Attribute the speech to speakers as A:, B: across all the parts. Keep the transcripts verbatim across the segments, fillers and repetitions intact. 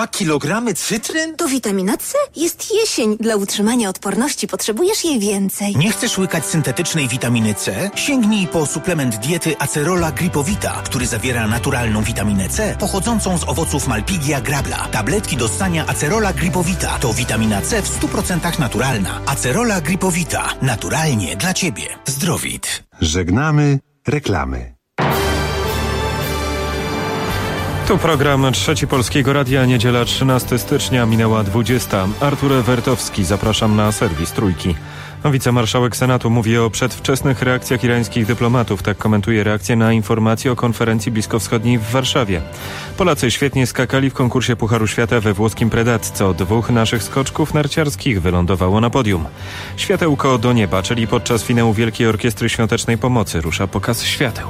A: A kilogramy cytryn?
B: To witamina C. Jest jesień. Dla utrzymania odporności potrzebujesz jej więcej.
A: Nie chcesz łykać syntetycznej witaminy C? Sięgnij po suplement diety Acerola Gripowita, który zawiera naturalną witaminę C pochodzącą z owoców Malpighia grabla. Tabletki do ssania Acerola Gripowita to witamina C w stu procentach naturalna. Acerola Gripowita. Naturalnie dla Ciebie. Zdrowit.
C: Żegnamy reklamy.
D: Tu program Trzeci Polskiego Radia, niedziela trzynastego stycznia, minęła dwudziesta. Artur Wertowski, zapraszam na serwis Trójki. Wicemarszałek Senatu mówi o przedwczesnych reakcjach irańskich dyplomatów. Tak komentuje reakcję na informację o konferencji bliskowschodniej w Warszawie. Polacy świetnie skakali w konkursie Pucharu Świata we włoskim Predatco. Dwóch naszych skoczków narciarskich wylądowało na podium. Światełko do nieba, czyli podczas finału Wielkiej Orkiestry Świątecznej Pomocy rusza pokaz świateł.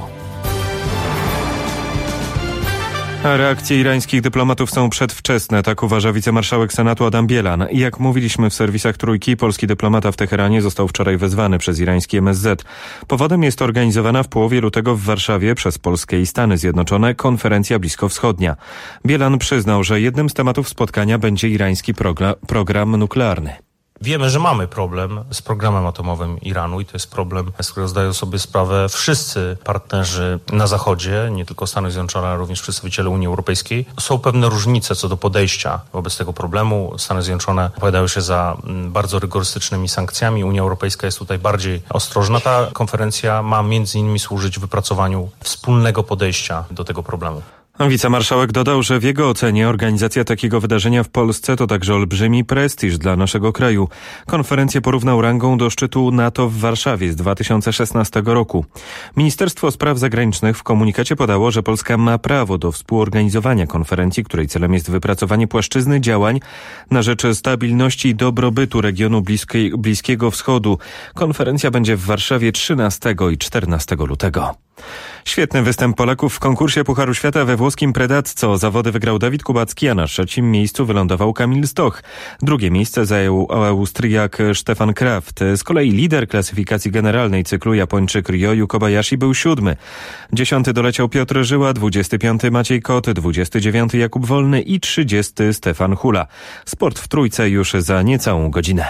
D: A reakcje irańskich dyplomatów są przedwczesne, tak uważa wicemarszałek Senatu Adam Bielan. I jak mówiliśmy w serwisach Trójki, polski dyplomata w Teheranie został wczoraj wezwany przez irański M S Z. Powodem jest organizowana w połowie lutego w Warszawie przez Polskę i Stany Zjednoczone konferencja bliskowschodnia. Bielan przyznał, że jednym z tematów spotkania będzie irański program, program nuklearny.
E: Wiemy, że mamy problem z programem atomowym Iranu i to jest problem, z którego zdają sobie sprawę wszyscy partnerzy na Zachodzie, nie tylko Stany Zjednoczone, ale również przedstawiciele Unii Europejskiej. Są pewne różnice co do podejścia wobec tego problemu. Stany Zjednoczone opowiadają się za bardzo rygorystycznymi sankcjami. Unia Europejska jest tutaj bardziej ostrożna. Ta konferencja ma między innymi służyć wypracowaniu wspólnego podejścia do tego problemu.
D: Wicemarszałek dodał, że w jego ocenie organizacja takiego wydarzenia w Polsce to także olbrzymi prestiż dla naszego kraju. Konferencję porównał rangą do szczytu NATO w Warszawie z dwa tysiące szesnastego roku. Ministerstwo Spraw Zagranicznych w komunikacie podało, że Polska ma prawo do współorganizowania konferencji, której celem jest wypracowanie płaszczyzny działań na rzecz stabilności i dobrobytu regionu Bliskiej, Bliskiego Wschodu. Konferencja będzie w Warszawie trzynastego i czternastego lutego. Świetny występ Polaków w konkursie Pucharu Świata we włoskim Predatco. Zawody wygrał Dawid Kubacki, a na trzecim miejscu wylądował Kamil Stoch. Drugie miejsce zajął Austriak Stefan Kraft. Z kolei lider klasyfikacji generalnej cyklu Japończyk Ryoyu Kobayashi był siódmy. Dziesiąty doleciał Piotr Żyła, dwudziesty piąty Maciej Kot, dwudziesty dziewiąty Jakub Wolny i trzydziesty Stefan Hula. Sport w Trójce już za niecałą godzinę.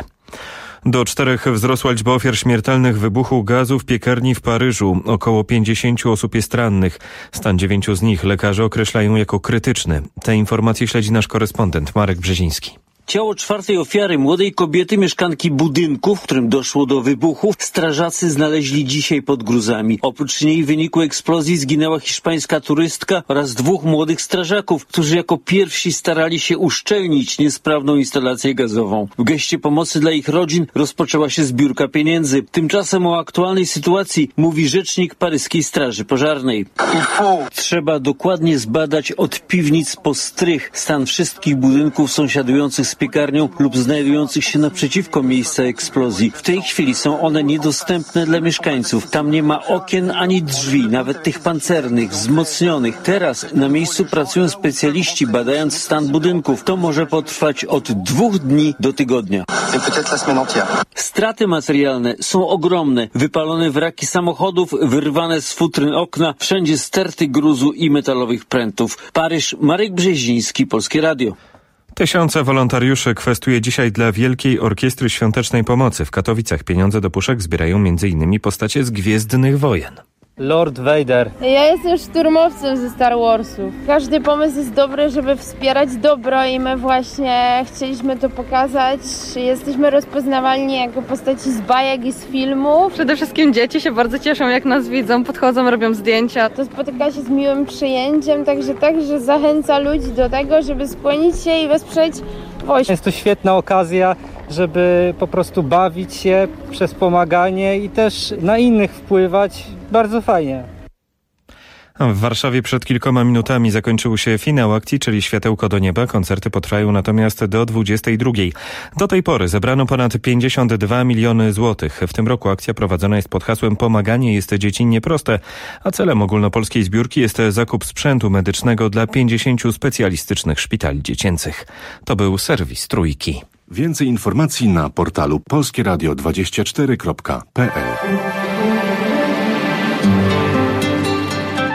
D: Do czterech wzrosła liczba ofiar śmiertelnych wybuchu gazu w piekarni w Paryżu. Około pięćdziesięciu osób jest rannych. Stan dziewięciu z nich lekarze określają jako krytyczny. Te informacje śledzi nasz korespondent Marek Brzeziński.
F: Ciało czwartej ofiary, młodej kobiety, mieszkanki budynku, w którym doszło do wybuchu, strażacy znaleźli dzisiaj pod gruzami. Oprócz niej w wyniku eksplozji zginęła hiszpańska turystka oraz dwóch młodych strażaków, którzy jako pierwsi starali się uszczelnić niesprawną instalację gazową. W geście pomocy dla ich rodzin rozpoczęła się zbiórka pieniędzy. Tymczasem o aktualnej sytuacji mówi rzecznik paryskiej Straży Pożarnej. Trzeba dokładnie zbadać od piwnic po strych stan wszystkich budynków sąsiadujących z piekarnią lub znajdujących się naprzeciwko miejsca eksplozji. W tej chwili są one niedostępne dla mieszkańców. Tam nie ma okien ani drzwi, nawet tych pancernych, wzmocnionych. Teraz na miejscu pracują specjaliści, badając stan budynków. To może potrwać od dwóch dni do tygodnia. Straty materialne są ogromne. Wypalone wraki samochodów, wyrwane z futryn okna, wszędzie sterty gruzu i metalowych prętów. Paryż, Marek Brzeziński, Polskie Radio.
D: Tysiące wolontariuszy kwestuje dzisiaj dla Wielkiej Orkiestry Świątecznej Pomocy. W Katowicach pieniądze do puszek zbierają między innymi postacie z Gwiezdnych Wojen.
G: Lord Vader.
H: Ja jestem szturmowcem ze Star Warsów. Każdy pomysł jest dobry, żeby wspierać dobro i my właśnie chcieliśmy to pokazać. Jesteśmy rozpoznawalni jako postaci z bajek i z filmów.
I: Przede wszystkim dzieci się bardzo cieszą, jak nas widzą, podchodzą, robią zdjęcia.
H: To spotyka się z miłym przyjęciem, także także zachęca ludzi do tego, żeby skłonić się i wesprzeć wojsko.
G: Jest to świetna okazja, żeby po prostu bawić się przez pomaganie i też na innych wpływać. Bardzo fajnie.
D: W Warszawie przed kilkoma minutami zakończył się finał akcji, czyli Światełko do nieba. Koncerty potrwają natomiast do dwudziestej drugiej. Do tej pory zebrano ponad pięćdziesiąt dwa miliony złotych. W tym roku akcja prowadzona jest pod hasłem Pomaganie jest dziecinnie proste, a celem ogólnopolskiej zbiórki jest zakup sprzętu medycznego dla pięćdziesięciu specjalistycznych szpitali dziecięcych. To był serwis Trójki.
C: Więcej informacji na portalu polskie radio dwadzieścia cztery kropka p l.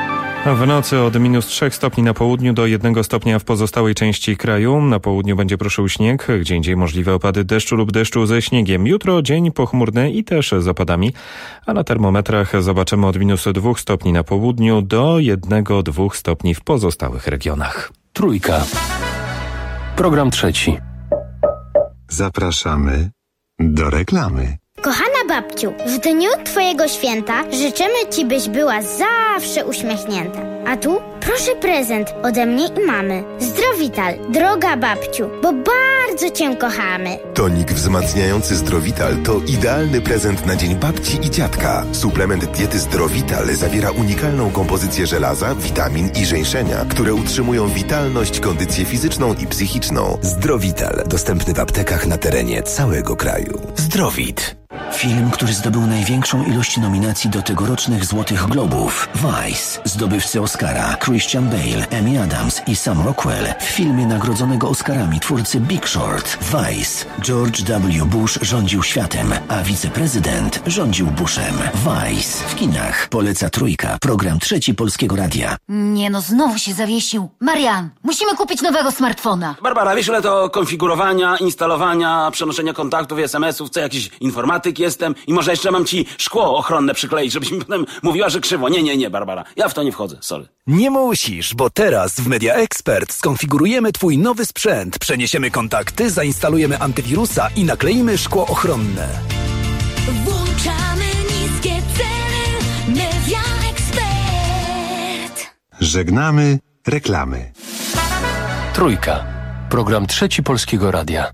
D: W nocy od minus trzech stopni na południu do jednego stopnia w pozostałej części kraju. Na południu będzie proszył śnieg, gdzie indziej możliwe opady deszczu lub deszczu ze śniegiem. Jutro dzień pochmurny i też z opadami, a na termometrach zobaczymy od minus dwóch stopni na południu do jednego do dwóch stopni w pozostałych regionach.
J: Trójka. Program trzeci.
K: Zapraszamy do reklamy.
L: Kochana babciu, w dniu twojego święta życzymy ci, byś była zawsze uśmiechnięta. A tu proszę prezent ode mnie i mamy. Zdrowital, droga babciu, bo bardzo cię kochamy.
M: Tonik wzmacniający Zdrowital to idealny prezent na dzień babci i dziadka. Suplement diety Zdrowital zawiera unikalną kompozycję żelaza, witamin i żeńszenia, które utrzymują witalność, kondycję fizyczną i psychiczną.
N: Zdrowital, dostępny w aptekach na terenie całego kraju.
A: Zdrowit. Film, który zdobył największą ilość nominacji do tegorocznych Złotych Globów. Vice. Zdobywcy Oscara Christian Bale, Amy Adams i Sam Rockwell w filmie nagrodzonego Oscarami twórcy Big Short. Vice. George W. Bush rządził światem, a wiceprezydent rządził Bushem. Vice. W kinach. Poleca Trójka. Program trzeci Polskiego Radia.
O: Nie no, znowu się zawiesił. Marian, musimy kupić nowego smartfona.
P: Barbara, wiesz ile to konfigurowania, instalowania, przenoszenia kontaktów i es em esów, co jakiś informatyk jestem i może jeszcze mam ci szkło ochronne przykleić, żebyś mi potem mówiła, że krzywo. Nie, nie, nie, Barbara. Ja w to nie wchodzę, sorry.
N: Nie musisz, bo teraz w Media Expert skonfigurujemy twój nowy sprzęt, przeniesiemy kontakty, zainstalujemy antywirusa i nakleimy szkło ochronne.
O: Włączamy niskie ceny. Media Expert.
K: Żegnamy reklamy.
J: Trójka. Program trzeci Polskiego Radia.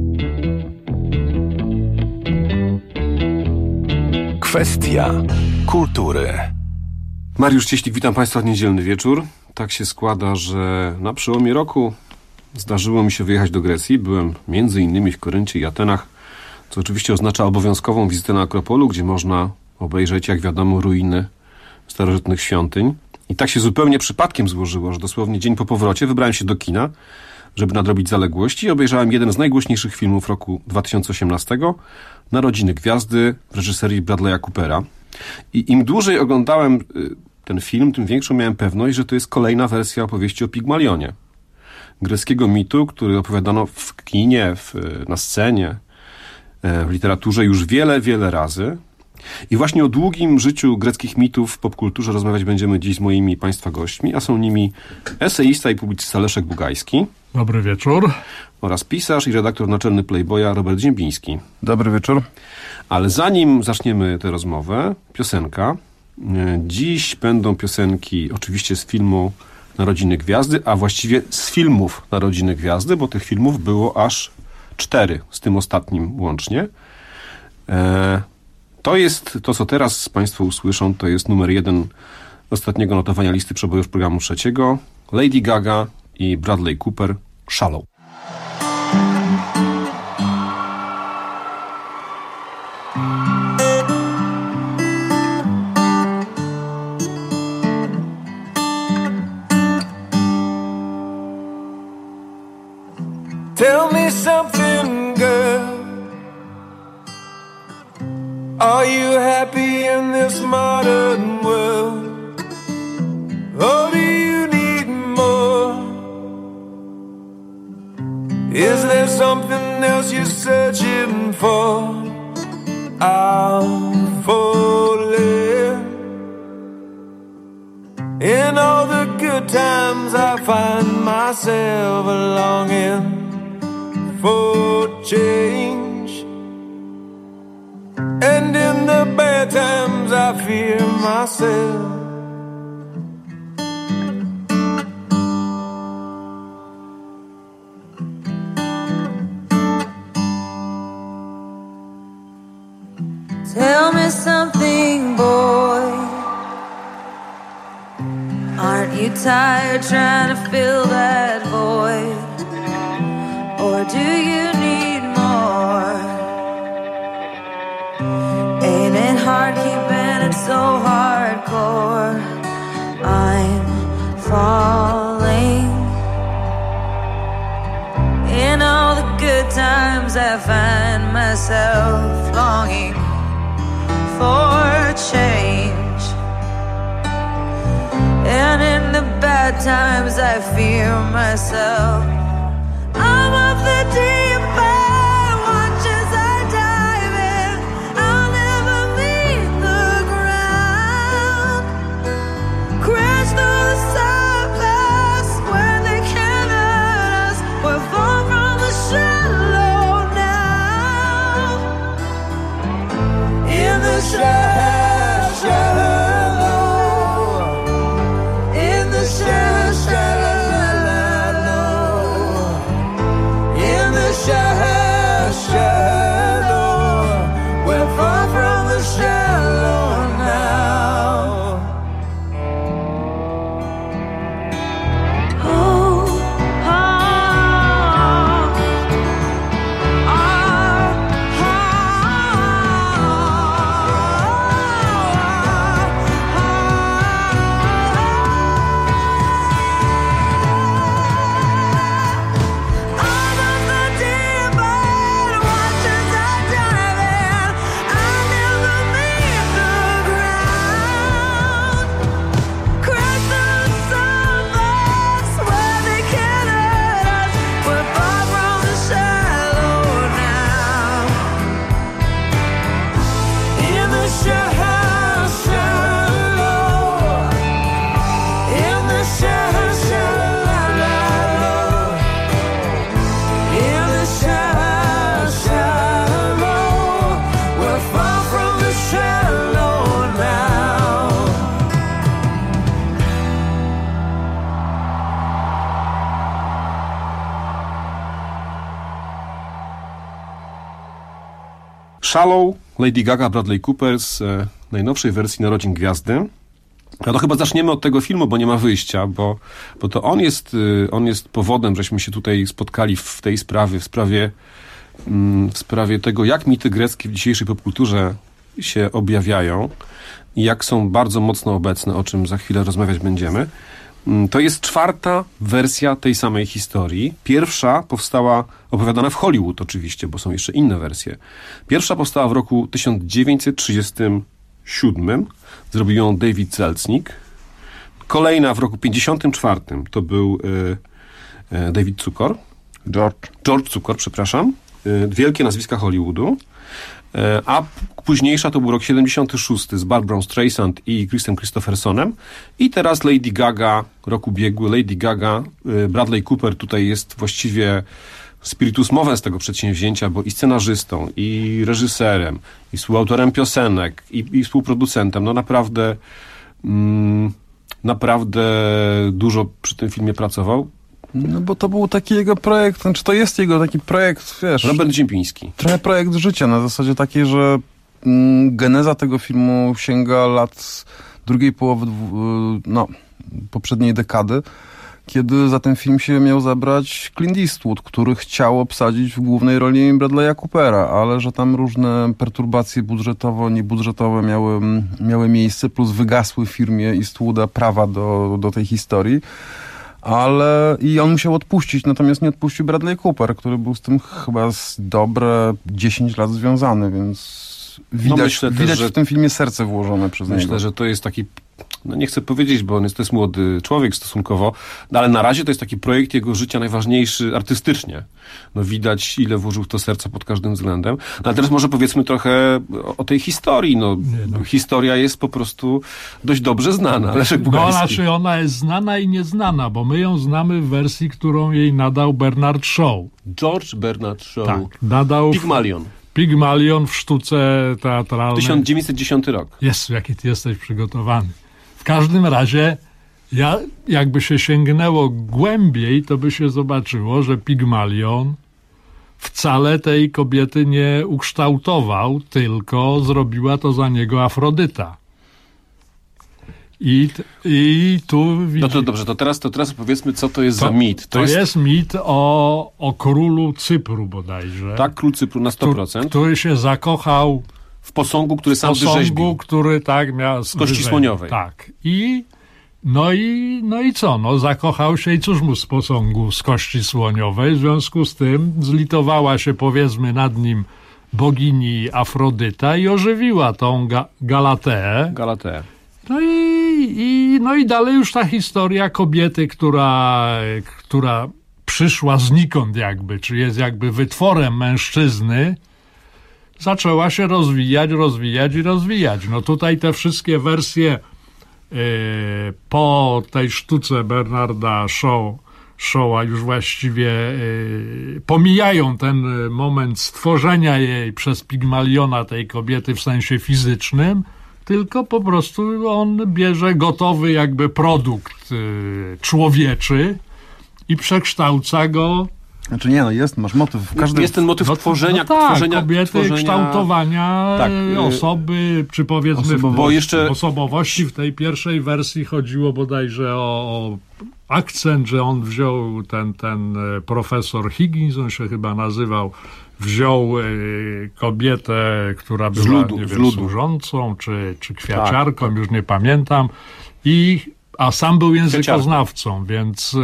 J: Kwestia kultury.
Q: Mariusz Cieślik, witam Państwa w niedzielny wieczór. Tak się składa, że na przełomie roku zdarzyło mi się wyjechać do Grecji. Byłem między innymi w Koryncie i Atenach, co oczywiście oznacza obowiązkową wizytę na Akropolu, gdzie można obejrzeć, jak wiadomo, ruiny starożytnych świątyń. I tak się zupełnie przypadkiem złożyło, że dosłownie dzień po powrocie wybrałem się do kina, żeby nadrobić zaległości, i obejrzałem jeden z najgłośniejszych filmów roku dwa tysiące osiemnastego, Narodziny Gwiazdy w reżyserii Bradley'a Coopera. I im dłużej oglądałem ten film, tym większą miałem pewność, że to jest kolejna wersja opowieści o Pigmalionie. Greckiego mitu, który opowiadano w kinie, w, na scenie, w literaturze już wiele, wiele razy. I właśnie o długim życiu greckich mitów w popkulturze rozmawiać będziemy dziś z moimi Państwa gośćmi, a są nimi eseista i publicysta Leszek Bugajski.
R: Dobry wieczór.
Q: Oraz pisarz i redaktor naczelny Playboya Robert Ziembiński.
R: Dobry wieczór.
Q: Ale zanim zaczniemy tę rozmowę, piosenka. Dziś będą piosenki oczywiście z filmu Narodziny Gwiazdy, a właściwie z filmów Narodziny Gwiazdy, bo tych filmów było aż cztery, z tym ostatnim łącznie. To jest, to co teraz Państwo usłyszą, to jest numer jeden ostatniego notowania listy przebojów programu trzeciego. Lady Gaga i Bradley Cooper, Shallow.
S: Tell me something, girl. Are you happy in this modern world? Or do you need more? Is there something else you're searching for? I'm falling. In all the good times I find myself longing for change, and in the bad times I fear myself.
T: Tell me something, boy. Aren't you tired trying to fill that void? Or do you need more? Ain't it hard keeping it so hardcore? I'm falling. In all the good times I find myself longing for change, and in the bad times I fear myself. I'm of the deep end, watch as I dive in. I'll never meet the ground. Crash through the surface where they can't hurt us. We're far from the shallow now. In the shallow, shallow. In the shallow, shallow. In the shallow, shallow. We're far from the shallow now. Oh, oh,
Q: Shallow, Lady Gaga, Bradley Cooper z e, najnowszej wersji Narodzin Gwiazdy. A to chyba zaczniemy od tego filmu, bo nie ma wyjścia, bo, bo to on jest, y, on jest powodem, żeśmy się tutaj spotkali w tej sprawie, w sprawie, mm, w sprawie tego, jak mity greckie w dzisiejszej popkulturze się objawiają i jak są bardzo mocno obecne, o czym za chwilę rozmawiać będziemy. To jest czwarta wersja tej samej historii. Pierwsza powstała, opowiadana w Hollywood oczywiście, bo są jeszcze inne wersje. Pierwsza powstała w roku tysiąc dziewięćset trzydziestym siódmym. Zrobił ją David Selznick. Kolejna w roku pięćdziesiątym czwartym to był e, e, David Cukor.
R: George.
Q: George Cukor, przepraszam. E, wielkie nazwiska Hollywoodu. E, a późniejsza to był rok siedemdziesiąty szósty z Barbarą Streisand i Chrisem Christophersonem. I teraz Lady Gaga, rok ubiegły. Lady Gaga, e, Bradley Cooper tutaj jest właściwie spiritus movens tego przedsięwzięcia, bo i scenarzystą, i reżyserem, i współautorem piosenek, i, i współproducentem. No naprawdę mm, naprawdę dużo przy tym filmie pracował.
R: No bo to był taki jego projekt, znaczy to jest jego taki projekt, wiesz...
Q: Robert Ziempiński.
R: Trochę projekt życia, na zasadzie takiej, że mm, geneza tego filmu sięga lat drugiej połowy no, poprzedniej dekady, kiedy za ten film się miał zabrać Clint Eastwood, który chciał obsadzić w głównej roli Bradley'a Coopera, ale że tam różne perturbacje budżetowo, niebudżetowe miały, miały miejsce, plus wygasły w firmie Eastwooda prawa do, do tej historii. Ale i on musiał odpuścić, natomiast nie odpuścił Bradley Cooper, który był z tym chyba z dobre dziesięć lat związany, więc widać, no myślę widać też, że w tym filmie serce włożone przez
Q: myślę, niego. Myślę, że to jest taki, no nie chcę powiedzieć, bo on jest, to jest młody człowiek stosunkowo, no ale na razie to jest taki projekt jego życia najważniejszy artystycznie. No widać, ile włożył w to serca pod każdym względem. No ale teraz może powiedzmy trochę o, o tej historii. No, nie, no. Historia jest po prostu dość dobrze znana. Leszek Bugalski.
U: No, znaczy ona jest znana i nieznana, bo my ją znamy w wersji, którą jej nadał Bernard Shaw.
Q: George Bernard Shaw.
U: Tak, nadał...
Q: Pygmalion.
U: Pygmalion w sztuce teatralnej.
Q: tysiąc dziewięćset dziesiąty rok.
U: Jezu, jaki ty jesteś przygotowany. W każdym razie, ja, jakby się sięgnęło głębiej, to by się zobaczyło, że Pygmalion wcale tej kobiety nie ukształtował, tylko zrobiła to za niego Afrodyta. I, i tu widzi...
Q: No to dobrze, to teraz, to teraz powiedzmy, co to jest
U: to,
Q: za mit.
U: To, to jest... jest mit o, o królu Cypru bodajże.
Q: Tak, król Cypru na sto procent.
U: Który się zakochał
Q: w posągu, który sam
U: posągu,
Q: wyrzeźbił.
U: który tak miał...
Q: Z kości słoniowej.
U: Tak. I no i, no i co? No zakochał się i cóż mu z posągu z kości słoniowej? W związku z tym zlitowała się, powiedzmy, nad nim bogini Afrodyta i ożywiła tą ga- Galateę.
Q: Galateę.
U: No i i, no i dalej już ta historia kobiety, która, która przyszła znikąd jakby, czy jest jakby wytworem mężczyzny, zaczęła się rozwijać, rozwijać i rozwijać. No tutaj te wszystkie wersje yy, po tej sztuce Bernarda Shaw, Shawa już właściwie yy, pomijają ten moment stworzenia jej przez Pigmaliona, tej kobiety w sensie fizycznym, tylko po prostu on bierze gotowy jakby produkt yy, człowieczy i przekształca go.
R: Znaczy nie, no jest, masz motyw. W każdym...
Q: Jest ten motyw
U: no,
Q: tworzenia,
U: no tak,
Q: tworzenia,
U: kobiety,
Q: tworzenia...
U: kształtowania tak, osoby, czy powiedzmy
R: osobowości.
Q: Bo jeszcze...
U: osobowości. W tej pierwszej wersji chodziło bodajże o, o akcent, że on wziął ten, ten profesor Higgins, on się chyba nazywał, wziął y, kobietę, która była
Q: ludu,
U: nie wiem, służącą, czy, czy kwiaciarką, tak, tak. już nie pamiętam, i a sam był językoznawcą, więc...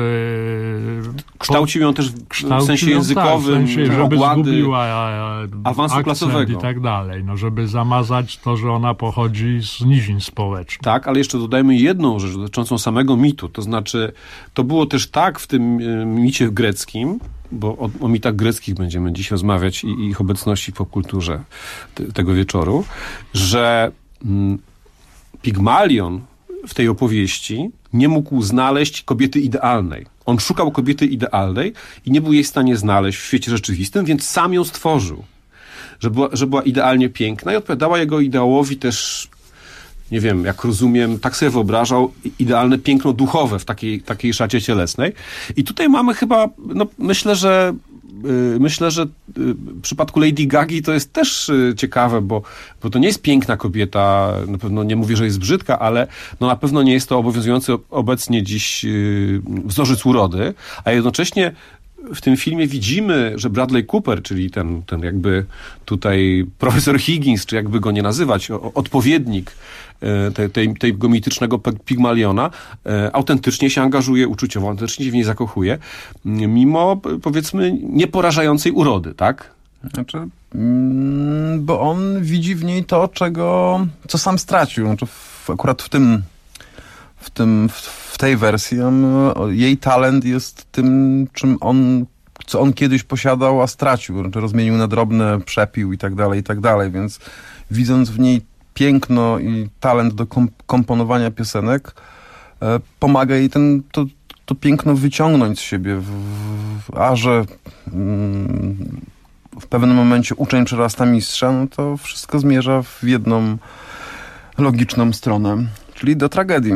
U: Yy,
Q: kształcił ją też w, w sensie językowym,
U: tak, w sensie, żeby
Q: ogłady,
U: zgubiła
Q: awansu klasowego.
U: I tak dalej, no, żeby zamazać to, że ona pochodzi z nizin społecznych.
Q: Tak, ale jeszcze dodajmy jedną rzecz dotyczącą samego mitu, to znaczy to było też tak w tym y, micie greckim, bo o, o mitach greckich będziemy dziś rozmawiać i, i ich obecności w popkulturze te, tego wieczoru, że mm, Pigmalion w tej opowieści nie mógł znaleźć kobiety idealnej. On szukał kobiety idealnej i nie był jej w stanie znaleźć w świecie rzeczywistym, więc sam ją stworzył. Że była, że była idealnie piękna i odpowiadała jego ideałowi też, nie wiem, jak rozumiem, tak sobie wyobrażał, idealne piękno duchowe w takiej, takiej szacie cielesnej. I tutaj mamy chyba, no myślę, że Myślę, że w przypadku Lady Gagi to jest też ciekawe, bo, bo to nie jest piękna kobieta, na pewno nie mówię, że jest brzydka, ale no na pewno nie jest to obowiązujący obecnie dziś wzorzec urody, a jednocześnie w tym filmie widzimy, że Bradley Cooper, czyli ten, ten jakby tutaj profesor Higgins, czy jakby go nie nazywać, odpowiednik tej, tej, tego mitycznego Pigmaliona, autentycznie się angażuje uczuciowo, autentycznie się w niej zakochuje, mimo, powiedzmy, nieporażającej urody, tak?
R: Znaczy, mm, bo on widzi w niej to, czego, co sam stracił. Znaczy w, akurat w tym w tym, w tej wersji on, jej talent jest tym, czym on, co on kiedyś posiadał, a stracił. Znaczy rozmienił na drobne, przepił i tak dalej, i tak dalej, więc widząc w niej piękno i talent do kom- komponowania piosenek, e, pomaga jej ten, to, to piękno wyciągnąć z siebie, w, w, a że mm, w pewnym momencie uczeń przerasta mistrza, no to wszystko zmierza w jedną logiczną stronę, czyli do tragedii.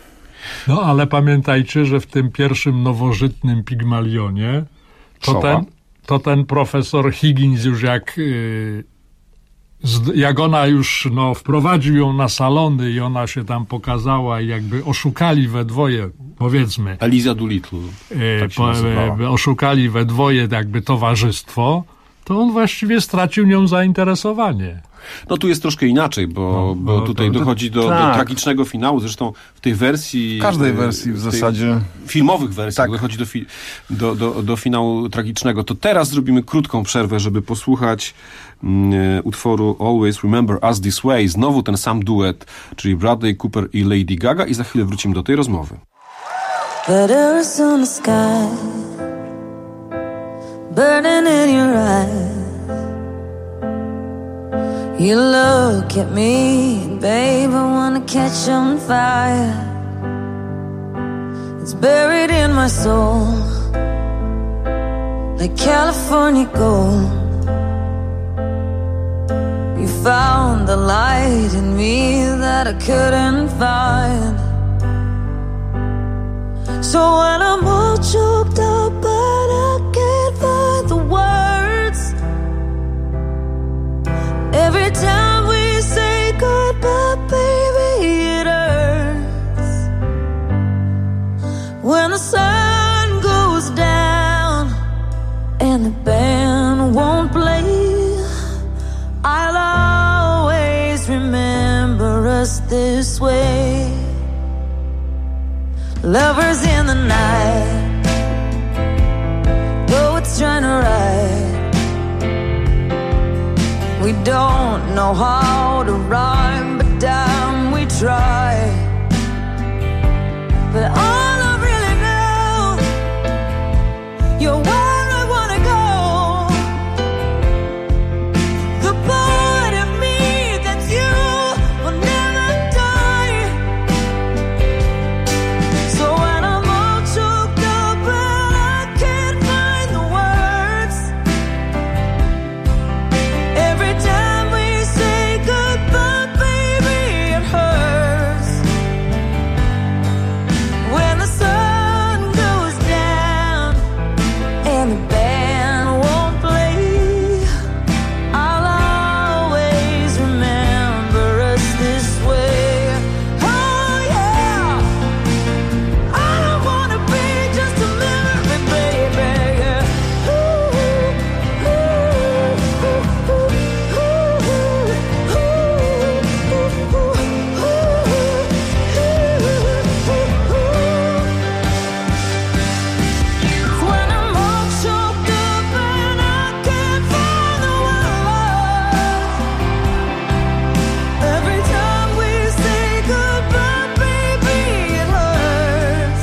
U: No, ale pamiętajcie, że w tym pierwszym nowożytnym Pigmalionie to ten, to ten profesor Higgins już jak, yy, z, jak ona już no, wprowadził ją na salony i ona się tam pokazała i jakby oszukali we dwoje, powiedzmy.
Q: Eliza Doolittle, tak się nazywała.
U: Yy, oszukali we dwoje jakby towarzystwo, to on właściwie stracił nią zainteresowanie.
Q: No tu jest troszkę inaczej, bo, no, bo no, tutaj to, dochodzi do, tak. do tragicznego finału. Zresztą w tej wersji...
R: W każdej wersji w zasadzie.
Q: Filmowych wersjach tak. dochodzi do, fi, do, do, do finału tragicznego. To teraz zrobimy krótką przerwę, żeby posłuchać mm, utworu Always Remember Us This Way. Znowu ten sam duet, czyli Bradley Cooper i Lady Gaga, i za chwilę wrócimy do tej rozmowy.
T: Better in the sky, burning in your eyes. You look at me, babe, I wanna catch on fire. It's buried in my soul, like California gold. You found the light in me that I couldn't find. So when I'm all choked up but I can't find the words, every time we say goodbye, baby, it hurts. When the sun goes down and the band won't play, I'll always remember us this way. Lovers in the night, though it's trying to ride. We don't know how to rhyme, but damn, we try. but all I really know, you're where I wanna go. The part of me that's you will never die. So when I'm all choked up and I can't find the words, every time we say goodbye, baby, it hurts. When the sun goes down and the band won't play, I'll always remember us this way. Oh yeah, I don't wanna be just a memory, baby. Yeah. Ooh, ooh, ooh, ooh, ooh, when I'm all choked up and I can't find the words, every time we say goodbye, baby, it hurts.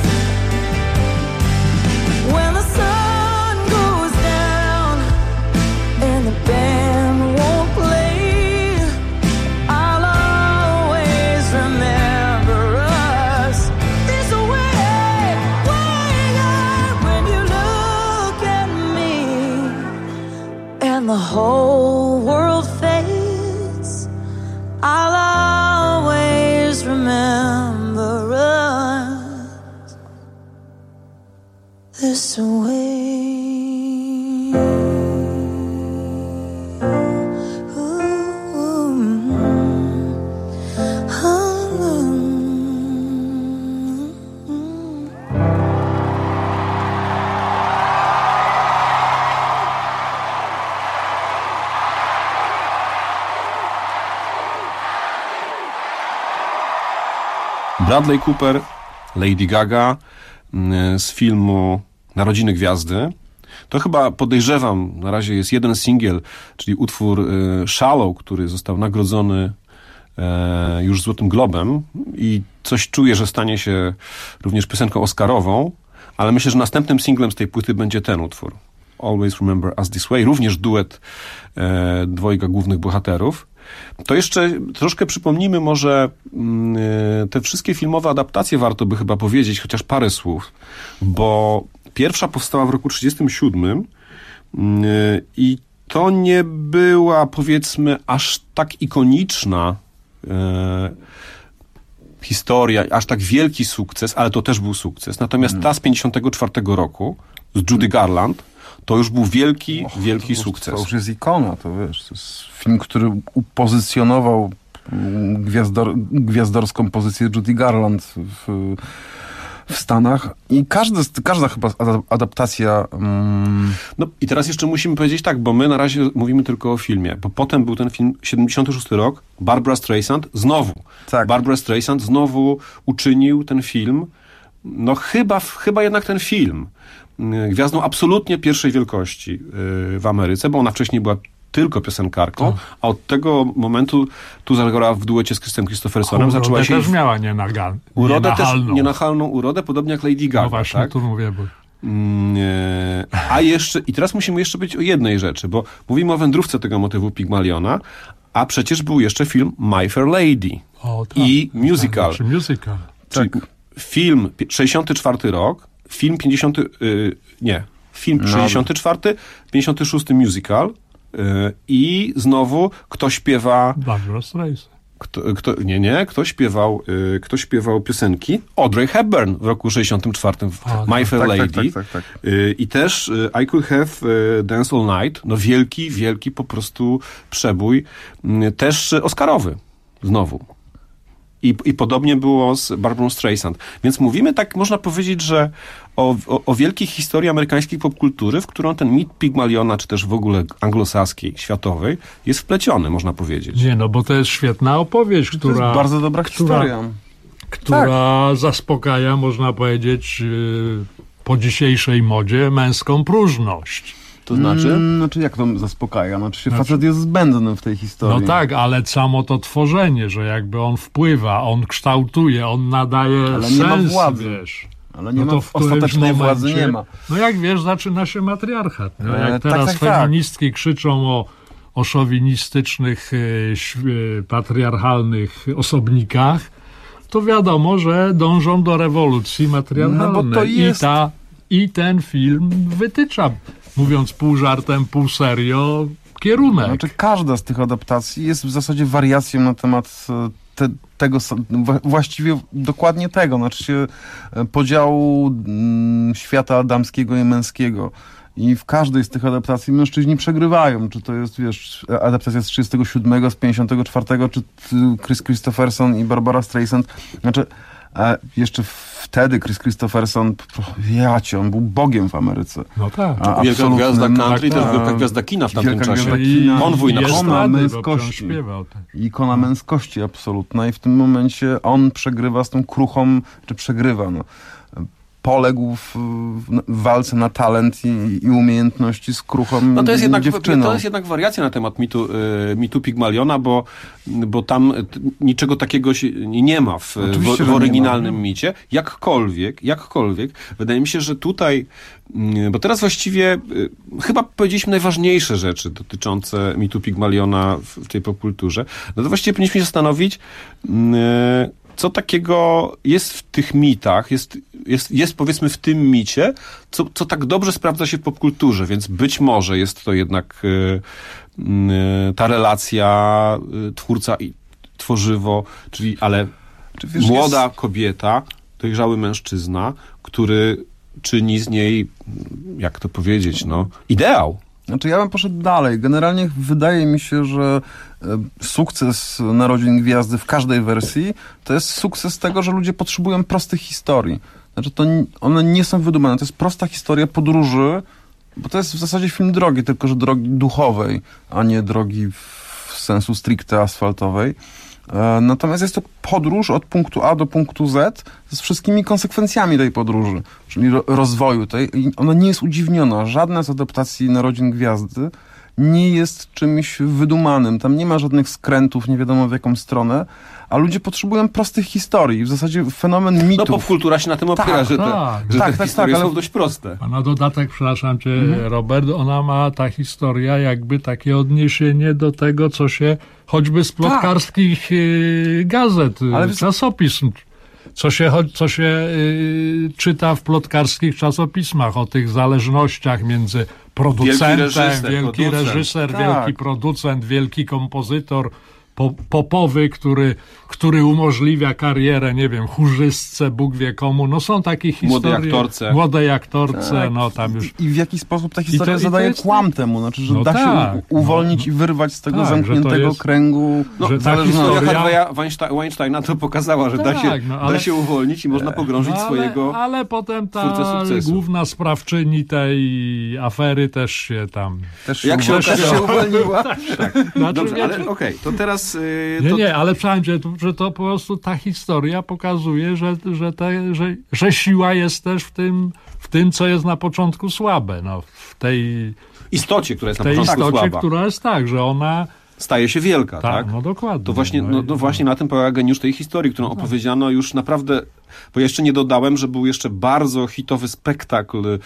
T: When the sun goes down and the band won't play, I'll always remember us this way. When you look at me and the whole world fades, I'll always remember us this way.
Q: Bradley Cooper, Lady Gaga mm, z filmu Narodziny Gwiazdy. To chyba, podejrzewam, na razie jest jeden singiel, czyli utwór y, Shallow, który został nagrodzony e, już Złotym Globem i coś czuję, że stanie się również piosenką oscarową, ale myślę, że następnym singlem z tej płyty będzie ten utwór. Always Remember Us This Way, również duet e, dwojga głównych bohaterów. To jeszcze troszkę przypomnijmy może y, te wszystkie filmowe adaptacje, warto by chyba powiedzieć, chociaż parę słów, bo pierwsza powstała w roku trzydziestym siódmym y, i to nie była, powiedzmy, aż tak ikoniczna y, historia, aż tak wielki sukces, ale to też był sukces. Natomiast mm. ta z pięćdziesiątego czwartego roku z Judy Garland to już był wielki, Och, wielki
R: to
Q: sukces.
R: To już jest ikona, to wiesz, to jest film, który upozycjonował gwiazdor, gwiazdorską pozycję Judy Garland w, w Stanach i każdy, każda chyba adaptacja... Um...
Q: No i teraz jeszcze musimy powiedzieć tak, bo my na razie mówimy tylko o filmie, bo potem był ten film, siedemdziesiąty szósty rok, Barbra Streisand, znowu. Tak. Barbra Streisand znowu uczynił ten film, no chyba, chyba jednak ten film, gwiazdą absolutnie pierwszej wielkości w Ameryce, bo ona wcześniej była tylko piosenkarką, a od tego momentu tu zagrała w duecie z Chrisem Christophersonem.
U: Urodę
Q: zaczęła się
U: też miała nienagal...
Q: urodę
U: nienachalną.
Q: też nienachalną urodę, podobnie jak Lady Gaga.
U: No właśnie,
Q: tak?
U: tu mówię, bo...
Q: Nie. A jeszcze, i teraz musimy jeszcze powiedzieć o jednej rzeczy, bo mówimy o wędrówce tego motywu Pygmaliona, a przecież był jeszcze film My Fair Lady
U: o, tak,
Q: i musical.
U: Tak, musical.
Q: Czyli tak. Film sześćdziesiąty czwarty rok, film pięćdziesiąty... Yy, nie, film
R: no.
Q: sześćdziesiąty czwarty, pięćdziesiąty szósty musical yy, i znowu kto śpiewa...
U: Barbra Streisand.
Q: Kto, kto, nie, nie, kto śpiewał, yy, kto śpiewał piosenki? Audrey Hepburn w roku sześćdziesiątym czwartym w
R: A,
Q: My Fair
R: tak,
Q: Lady.
R: Tak, tak, tak, tak.
Q: Yy, I też yy, I Could Have yy, Dance All Night. No wielki, wielki po prostu przebój. Yy, też yy, oscarowy. Znowu. I, I podobnie było z Barbarą Streisand. Więc mówimy tak, można powiedzieć, że o, o, o wielkiej historii amerykańskiej popkultury, w którą ten mit Pygmaliona, czy też w ogóle anglosaskiej, światowej, jest wpleciony, można powiedzieć.
U: Nie, no bo to jest świetna opowieść, która...
R: To jest bardzo dobra
U: która,
R: historia.
U: Która tak. zaspokaja, można powiedzieć, po dzisiejszej modzie męską próżność.
Q: To znaczy?
R: Mm, znaczy jak to zaspokaja? Znaczy się
U: Znaczy-
R: facet jest zbędny w tej historii.
U: No tak, ale samo to tworzenie, że jakby on wpływa, on kształtuje, on nadaje
R: Ale
U: sens,
R: nie ma władzy.
U: wiesz.
R: Ale nie
U: No
R: ma,
U: to w którymś
R: ostatecznej władzy
U: momencie-
R: nie ma.
U: No jak wiesz, zaczyna się matriarchat. No,
R: E,
U: jak
R: tak,
U: teraz
R: tak, tak.
U: feministki krzyczą o, o szowinistycznych, e, ś- e, patriarchalnych osobnikach, to wiadomo, że dążą do rewolucji matriarchalnej.
R: No bo to jest-
U: I, ta, I ten film wytycza, mówiąc pół żartem, pół serio, kierunek.
R: Znaczy każda z tych adaptacji jest w zasadzie wariacją na temat e, te, tego, sa- wa- właściwie dokładnie tego, znaczy się e, podziału mm, świata damskiego i męskiego. I w każdej z tych adaptacji mężczyźni przegrywają. Czy to jest, wiesz, adaptacja z trzydziestego siódmego, z pięćdziesiątego czwartego, czy t- Chris Christopherson i Barbara Streisand. Znaczy, e, jeszcze wtedy Chris Christopherson, ja cię, on był bogiem w Ameryce.
U: No tak.
R: A,
Q: Wielka
R: absolutnym-
Q: gwiazda country,
R: tak,
Q: też wielka
R: tak.
Q: gwiazda kina w tamtym
R: Wielka
Q: czasie.
R: gwiazda kina.
Q: Konwój na
U: jest
Q: przykład.
R: Ikona
U: rady, bo
R: męskości.
U: śpiewał, tak.
R: Ikona męskości absolutna i w tym momencie on przegrywa z tą kruchą, czy przegrywa, no. Poległ w, w walce na talent i, i umiejętności z kruchą
Q: No to jest jednak,
R: dziewczyną.
Q: to jest jednak wariacja na temat mitu, y, mitu Pigmaliona, bo, bo tam t- niczego takiego się nie ma w,
R: Oczywiście,
Q: w,
R: że
Q: w
R: nie
Q: oryginalnym
R: ma.
Q: micie. Jakkolwiek, jakkolwiek, wydaje mi się, że tutaj, y, bo teraz właściwie y, chyba powiedzieliśmy najważniejsze rzeczy dotyczące mitu Pigmaliona w, w tej popkulturze. No to właściwie powinniśmy się zastanowić, y, co takiego jest w tych mitach, jest, jest, jest powiedzmy w tym micie, co, co tak dobrze sprawdza się w popkulturze, więc być może jest to jednak y, y, ta relacja y, twórca i tworzywo, czyli ale
R: Czy wiesz,
Q: młoda
R: jest-
Q: kobieta, dojrzały mężczyzna, który czyni z niej, jak to powiedzieć, no, ideał.
R: Znaczy ja bym poszedł dalej. Generalnie wydaje mi się, że e, sukces Narodzin Gwiazdy w każdej wersji to jest sukces tego, że ludzie potrzebują prostych historii. Znaczy to n- one nie są wydumane. To jest prosta historia podróży, bo to jest w zasadzie film drogi, tylko że drogi duchowej, a nie drogi w sensu stricte asfaltowej. E, Natomiast jest to podróż od punktu A do punktu Z z wszystkimi konsekwencjami tej podróży, czyli ro- rozwoju tej. I ona nie jest udziwniona. Żadna z adaptacji Narodzin Gwiazdy nie jest czymś wydumanym. Tam nie ma żadnych skrętów, nie wiadomo w jaką stronę, a ludzie potrzebują prostych historii. W zasadzie fenomen
Q: No
R: mitów.
Q: popkultura się na tym opiera,
R: Tak,
Q: że te,
U: tak.
Q: że
R: Tak,
Q: te
R: tak,
Q: historie
R: tak, ale-
Q: są dość proste.
U: A na dodatek, przepraszam cię,
R: Mhm.
U: Robert, ona ma ta historia jakby takie odniesienie do tego, co się choćby z plotkarskich y, gazet, y,
R: Ale wiesz-
U: czasopism, co się, cho- co się y, czyta w plotkarskich czasopismach, o tych zależnościach między producentem,
Q: Wielki reżyser,
U: wielki
Q: producent.
U: reżyser,
R: Tak.
U: wielki producent, wielki kompozytor, po, popowy, który, który umożliwia karierę, nie wiem, chórzystce, Bóg wie komu. No są takie historie.
Q: Młodej aktorce.
U: Młodej aktorce,
R: Tak.
U: no tam już...
R: I w jaki sposób ta historia
U: to- i to
R: zadaje
U: jest-
R: kłam temu, znaczy, że
U: No
R: da
U: tak,
R: się u- uwolnić
U: no,
R: i wyrwać z tego
U: tak, że to
R: zamkniętego
U: jest-
R: kręgu
Q: No,
U: że ta
R: zależności.
Q: historia
U: historia-
Q: Harvey'a Weinstein- Weinsteina to pokazała, że da,
U: Tak,
Q: się,
U: no, ale-
Q: da się uwolnić i można pogrążyć
U: No, ale,
Q: swojego...
U: ale potem
Q: twórcę
U: ta
Q: sukcesu.
U: główna sprawczyni tej afery też się tam...
R: Też
Q: Jak się
R: uwolniła.
Q: okazało.
R: uwolniła.
U: Znaczy,
Q: Dobrze,
U: wiecie-
Q: ale okej, to teraz... Yy,
U: Nie,
Q: to,
U: nie, ale przynajmniej, że to po prostu ta historia pokazuje, że, że, te, że, że siła jest też w tym, w tym, co jest na początku słabe. No, w tej,
Q: istocie, która jest
U: w
Q: na
U: tej
Q: początku
U: istocie,
Q: słaba,
U: która jest tak, że ona...
Q: staje się wielka, tak?
U: Tak, no dokładnie.
Q: To właśnie,
U: No
Q: no,
U: i-
Q: no właśnie na tym polega geniusz tej historii, którą opowiedziano już naprawdę, bo jeszcze nie dodałem, że był jeszcze bardzo hitowy spektakl e,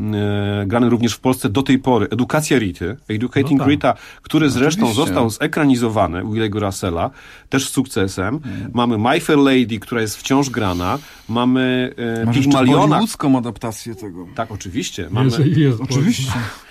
Q: grany również w Polsce do tej pory, Edukacja Rity, Educating
U: No tak.
Q: Rita, który zresztą
R: Oczywiście.
Q: został zekranizowany Willego Russella, też z sukcesem. Mamy My Fair Lady, która jest wciąż grana, mamy e,
R: Masz jeszcze
Q: Pigmaliona.
R: bollywoodzką adaptację tego.
Q: Tak, oczywiście. Mamy,
U: Jest, jest,
R: Oczywiście.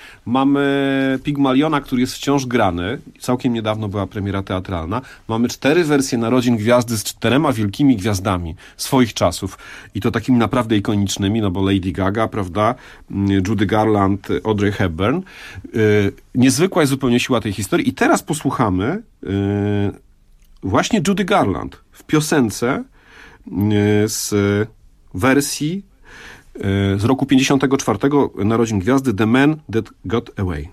Q: Mamy Pigmaliona, który jest wciąż grany. Całkiem niedawno była premiera teatralna. Mamy cztery wersje Narodzin Gwiazdy z czterema wielkimi gwiazdami swoich czasów. I to takimi naprawdę ikonicznymi, no bo Lady Gaga, prawda? Judy Garland, Audrey Hepburn. Yy, niezwykła jest zupełnie siła tej historii. I teraz posłuchamy yy, właśnie Judy Garland w piosence yy, z wersji z roku pięćdziesiątego czwartego Narodzin Gwiazdy The Man That Got Away.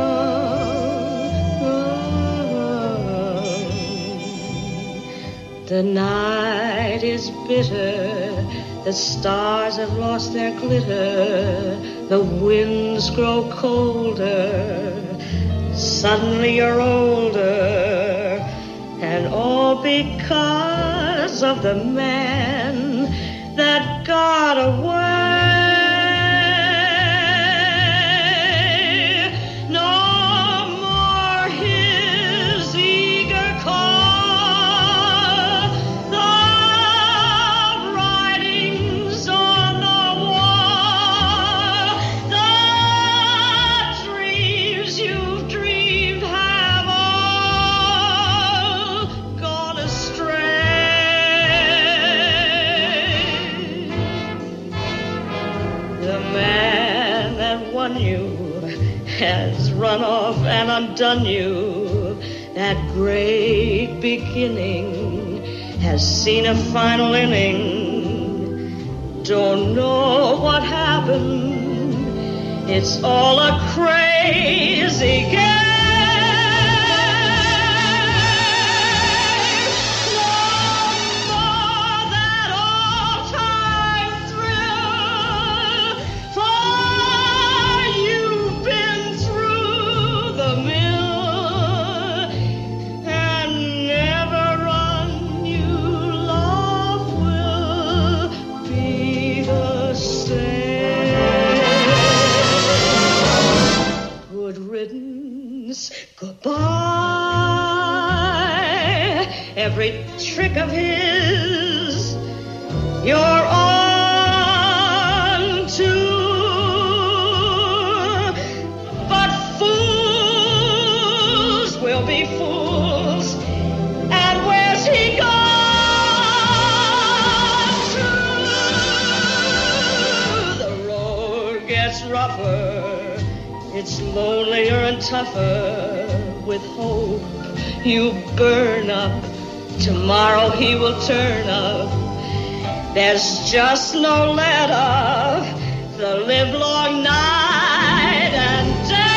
T: The
B: The night is bitter, the stars have lost their glitter, the winds grow colder, suddenly you're older, and all because of the man that got away. Has run off and undone you. That great beginning has seen a final inning. Don't know what happened. It's all a crazy game. Goodbye. Every trick of his you're on to, but fools will be fools, and where's he gone to? The road gets rougher, it's lonelier and tougher. With hope you burn up, tomorrow he will turn up. There's just no let up, the livelong night and day.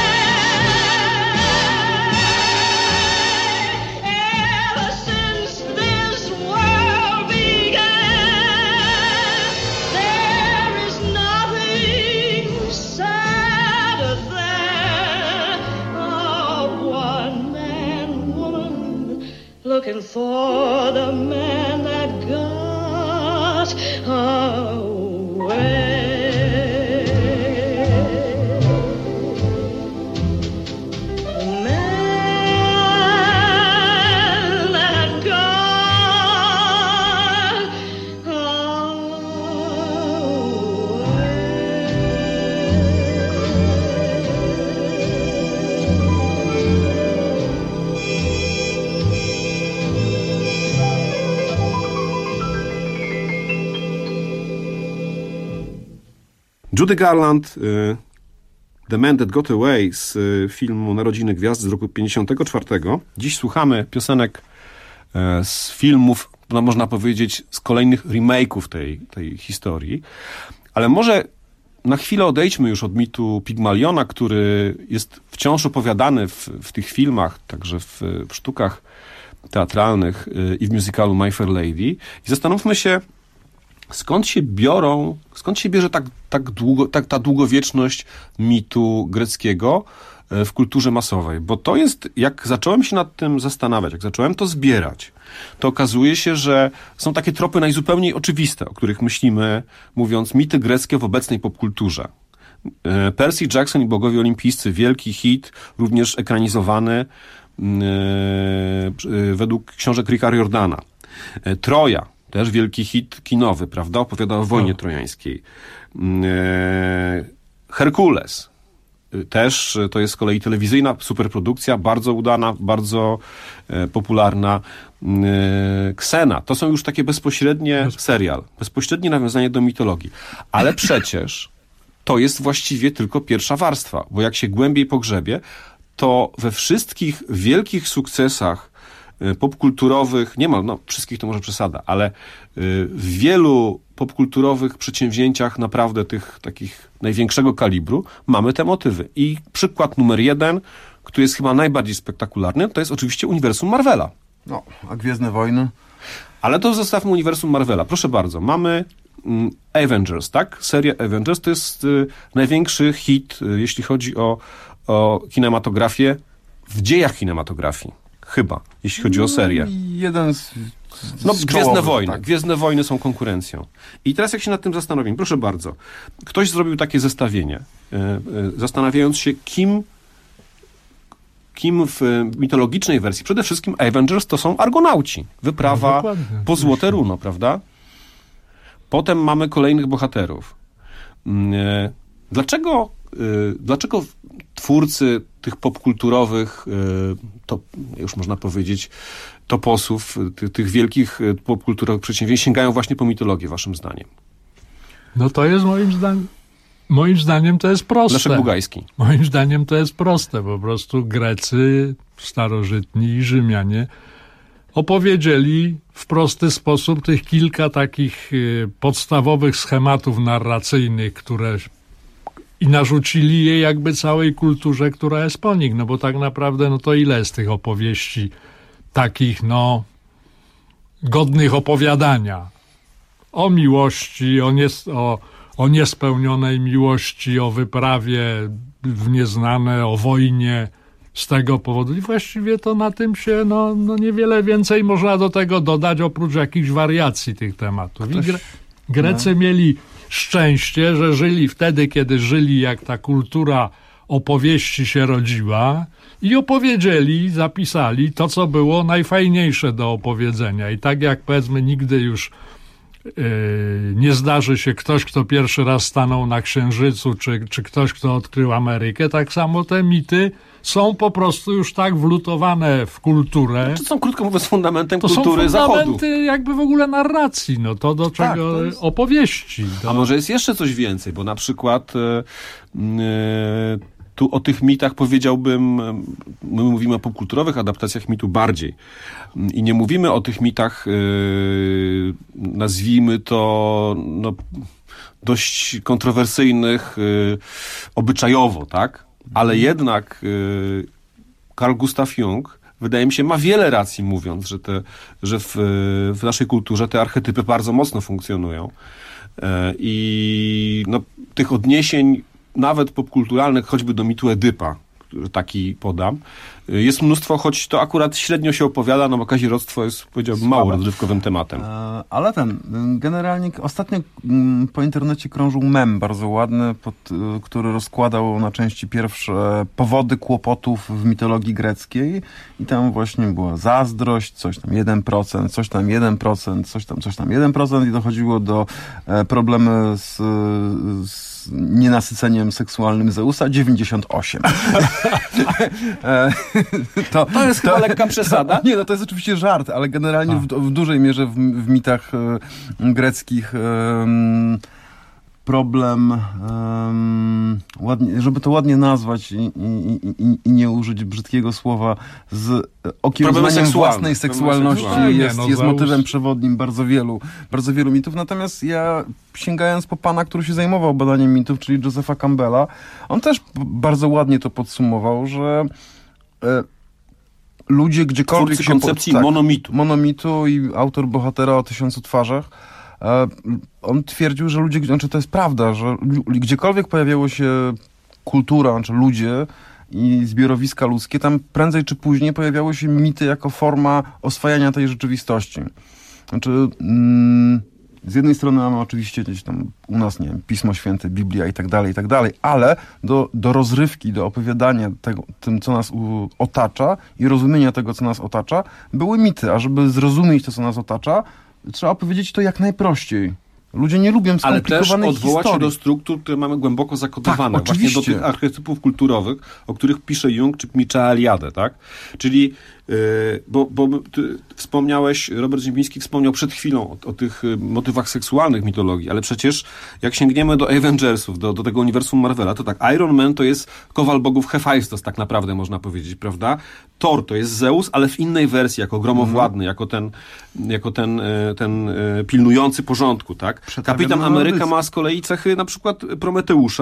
B: Ever since this world began, there is nothing sadder than a one-man woman looking for the man that got away. The man that got
Q: Judy Garland, y, The Man That Got Away z y, filmu Narodziny Gwiazd z roku pięćdziesiątego czwartego. Dziś słuchamy piosenek y, z filmów, no można powiedzieć, z kolejnych remake'ów tej, tej historii. Ale może na chwilę odejdźmy już od mitu Pigmaliona, który jest wciąż opowiadany w, w tych filmach, także w, w sztukach teatralnych y, i w musicalu My Fair Lady. I zastanówmy się, skąd się biorą, skąd się bierze tak, tak długo, tak, ta długowieczność mitu greckiego w kulturze masowej? Bo to jest, jak zacząłem się nad tym zastanawiać, jak zacząłem to zbierać, to okazuje się, że są takie tropy najzupełniej oczywiste, o których myślimy, mówiąc mity greckie w obecnej popkulturze. Percy Jackson i Bogowie Olimpijscy, wielki hit, również ekranizowany według książek Ricka Riordana. Troja, też wielki hit kinowy, prawda? Opowiada o wojnie no. trojańskiej. Herkules. Też to jest z kolei telewizyjna superprodukcja, bardzo udana, bardzo e, popularna. E, Ksena. To są już takie bezpośrednie serial, bezpośrednie nawiązanie do mitologii. Ale przecież to jest właściwie tylko pierwsza warstwa, bo jak się głębiej pogrzebie, to we wszystkich wielkich sukcesach popkulturowych, niemal, no wszystkich to może przesada, ale w wielu popkulturowych przedsięwzięciach naprawdę tych takich największego kalibru mamy te motywy. I przykład numer jeden, który jest chyba najbardziej spektakularny, to jest oczywiście uniwersum Marvela.
R: No, a Gwiezdne Wojny?
Q: Ale to zostawmy uniwersum Marvela. Proszę bardzo, mamy mm, Avengers, tak? Seria Avengers to jest y, największy hit, y, jeśli chodzi o, o kinematografię w dziejach kinematografii. Chyba, jeśli chodzi o serię.
R: Jeden z, z
Q: No,
R: z
Q: Gwiezdne
R: czołowych,
Q: Wojny.
R: tak.
Q: Gwiezdne Wojny są konkurencją. I teraz jak się nad tym zastanowimy, proszę bardzo, ktoś zrobił takie zestawienie, y, y, zastanawiając się, kim kim w mitologicznej wersji, przede wszystkim Avengers to są Argonauci. Wyprawa
U: No,
Q: po Złote Runo, prawda? Potem mamy kolejnych bohaterów. Mm, Dlaczego, y, dlaczego twórcy tych popkulturowych, y, to już można powiedzieć, toposów, ty, tych wielkich y, popkulturowych przedsięwzięć sięgają właśnie po mitologię, waszym zdaniem?
U: No to jest moim zdaniem, moim zdaniem to jest proste.
Q: Leszek Bugajski.
U: Moim zdaniem to jest proste. Po prostu Grecy, starożytni i Rzymianie opowiedzieli w prosty sposób tych kilka takich y, podstawowych schematów narracyjnych, które i narzucili je jakby całej kulturze, która jest po nich. No bo tak naprawdę, no to ile jest tych opowieści takich, no, godnych opowiadania? O miłości, o, nies- o, o niespełnionej miłości, o wyprawie w nieznane, o wojnie z tego powodu. I właściwie to na tym się, no, no niewiele więcej można do tego dodać, oprócz jakichś wariacji tych tematów. I Gre- Grecy no. mieli szczęście, że żyli wtedy, kiedy żyli, jak ta kultura opowieści się rodziła i opowiedzieli, zapisali to, co było najfajniejsze do opowiedzenia. I tak jak powiedzmy nigdy już yy, nie zdarzy się ktoś, kto pierwszy raz stanął na Księżycu, czy, czy ktoś, kto odkrył Amerykę, tak samo te mity są po prostu już tak wlutowane w kulturę.
Q: To są, krótko mówiąc, fundamentem
U: to
Q: kultury
U: są fundamenty
Q: Zachodu.
U: jakby w ogóle narracji, no to do
Q: Tak,
U: czego
Q: to jest...
U: opowieści. Do...
Q: A może jest jeszcze coś więcej, bo na przykład e, e, tu o tych mitach powiedziałbym, my mówimy o popkulturowych adaptacjach mitu bardziej i nie mówimy o tych mitach, e, nazwijmy to no, dość kontrowersyjnych e, obyczajowo, tak? Ale jednak y, Carl Gustav Jung, wydaje mi się, ma wiele racji mówiąc, że, te, że w, w naszej kulturze te archetypy bardzo mocno funkcjonują. Y, I no, tych odniesień, nawet popkulturalnych, choćby do mitu Edypa, który taki podam, y, jest mnóstwo, choć to akurat średnio się opowiada, no bo kazirodztwo jest, powiedziałbym, mało rozrywkowym tematem.
R: E, ale ten, generalnie ostatnio m, po internecie krążył mem bardzo ładny, pod, y, który rozkładał na części pierwsze powody kłopotów w mitologii greckiej i tam właśnie była zazdrość, coś tam jeden procent, coś tam jeden procent, coś tam, coś tam jeden procent i dochodziło do e, problemy z, z nienasyceniem seksualnym Zeusa dziewięćdziesiąt osiem. to,
Q: to jest to, chyba lekka przesada.
R: To, nie, no to jest oczywiście żart, ale generalnie w, w dużej mierze w, w mitach e, greckich e, problem, um, ładnie, żeby to ładnie nazwać i, i, i, i nie użyć brzydkiego słowa, z okiełznaniem własnej seksualności jest,
U: no,
R: jest
U: Zeus.
R: motywem przewodnim bardzo wielu, bardzo wielu mitów. Natomiast ja, sięgając po pana, który się zajmował badaniem mitów, czyli Josepha Campbella, on też bardzo ładnie to podsumował, że e, ludzie gdziekolwiek
Q: Twórcy
R: się...
Q: koncepcji
R: tak,
Q: monomitu.
R: Monomitu i autor bohatera o tysiącu twarzach. On twierdził, że ludzie, znaczy to jest prawda, że gdziekolwiek pojawiało się kultura, znaczy ludzie i zbiorowiska ludzkie, tam prędzej czy później pojawiały się mity jako forma oswajania tej rzeczywistości. Znaczy, mm, z jednej strony mamy oczywiście gdzieś tam u nas, nie wiem, Pismo Święte, Biblia i tak dalej, i tak dalej, ale do, do rozrywki, do opowiadania tego, tym, co nas u, otacza i rozumienia tego, co nas otacza, były mity, a żeby zrozumieć to, co nas otacza, trzeba opowiedzieć to jak najprościej. Ludzie nie lubią skomplikowanych
Q: Ale też odwołać
R: historii.
Q: się do struktur, które mamy głęboko zakodowane.
R: Tak,
Q: właśnie do
R: oczywiście.
Q: tych archetypów kulturowych, o których pisze Jung czy Michaeliadę, tak? Czyli, yy, bo, bo ty wspomniałeś, Robert Ziembiński wspomniał przed chwilą o, o tych motywach seksualnych mitologii, ale przecież jak sięgniemy do Avengersów, do, do tego uniwersum Marvela, to tak, Iron Man to jest kowal bogów Hefajstos, tak naprawdę można powiedzieć, prawda? Thor to jest Zeus, ale w innej wersji, jako gromowładny, mm. jako ten, jako ten, ten, ten pilnujący porządku, tak? Kapitan Ameryka ma z kolei cechy na przykład Prometeusza,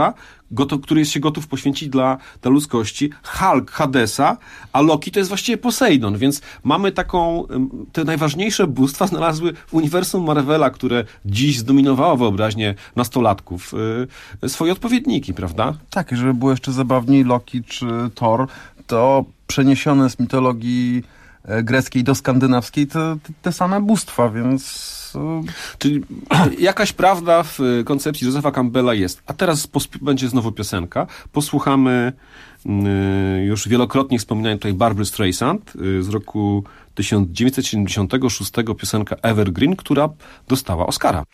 Q: gotów, który jest się gotów poświęcić dla, dla ludzkości, Hulk Hadesa, a Loki to jest właściwie Poseidon, więc mamy taką, te najważniejsze bóstwa znalazły w uniwersum Marvela, które dziś zdominowało wyobraźnię nastolatków, yy, swoje odpowiedniki, prawda?
R: Tak, i żeby było jeszcze zabawniej, Loki czy Thor, to przeniesione z mitologii greckiej do skandynawskiej te, te same bóstwa, więc...
Q: Czyli jakaś prawda w koncepcji Josepha Campbella jest. A teraz posp- będzie znowu piosenka. Posłuchamy y, już wielokrotnie wspominanej tutaj Barbry Streisand y, z roku tysiąc dziewięćset siedemdziesiątego szóstego, piosenka Evergreen, która dostała Oscara.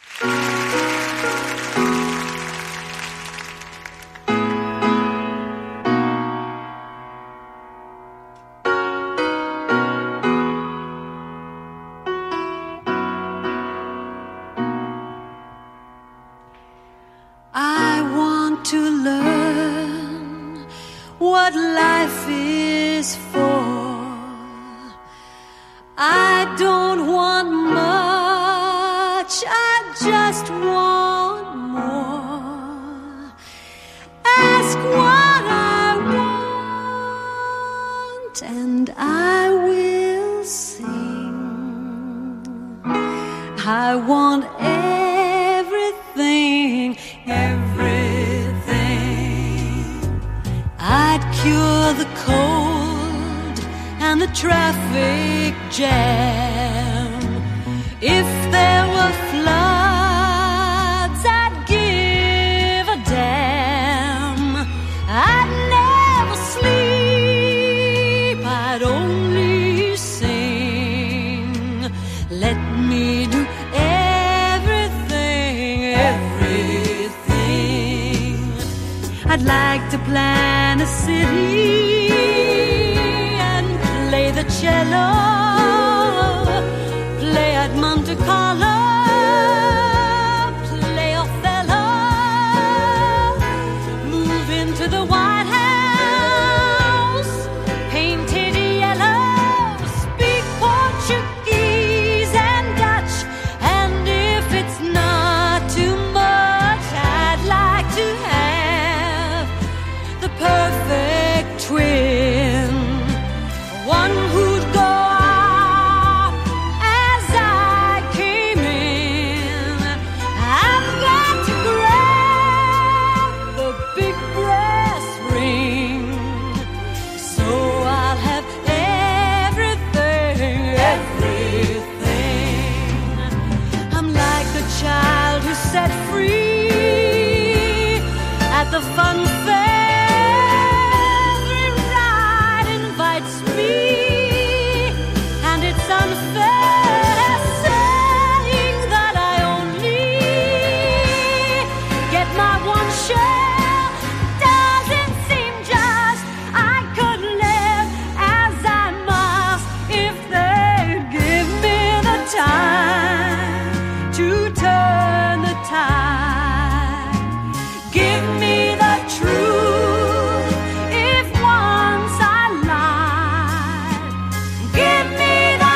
T: I want to learn what life is for. I don't want much, I just want more. Ask what I want and I will sing. I want everything, everything. I'd cure the cold and the traffic jam. If there were floods, I'd give a damn. I'd never sleep, I'd only sing. Let me do everything, everything. I'd like to plan a city and play the cello, play at Monte Carlo, play Othello, move into the White House, painted yellow, speak Portuguese and Dutch, and if it's not too much, I'd like to have the perfect twin, one who'd go out as I came in. I've got to grab the big brass ring, so I'll have everything, everything. I'm like the child who's set free at the fun fair. Every ride invites me, and it's unfair saying that I only get my one share. Doesn't seem just. I could live as I must if they give me the time to turn the tide. Give me the truth if once I lied. Give me the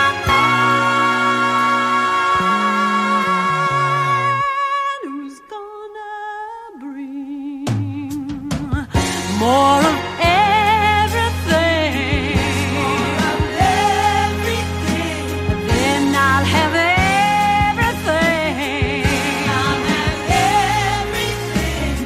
T: man who's gonna bring more of everything. More of everything. Then I'll have everything. I'll have everything.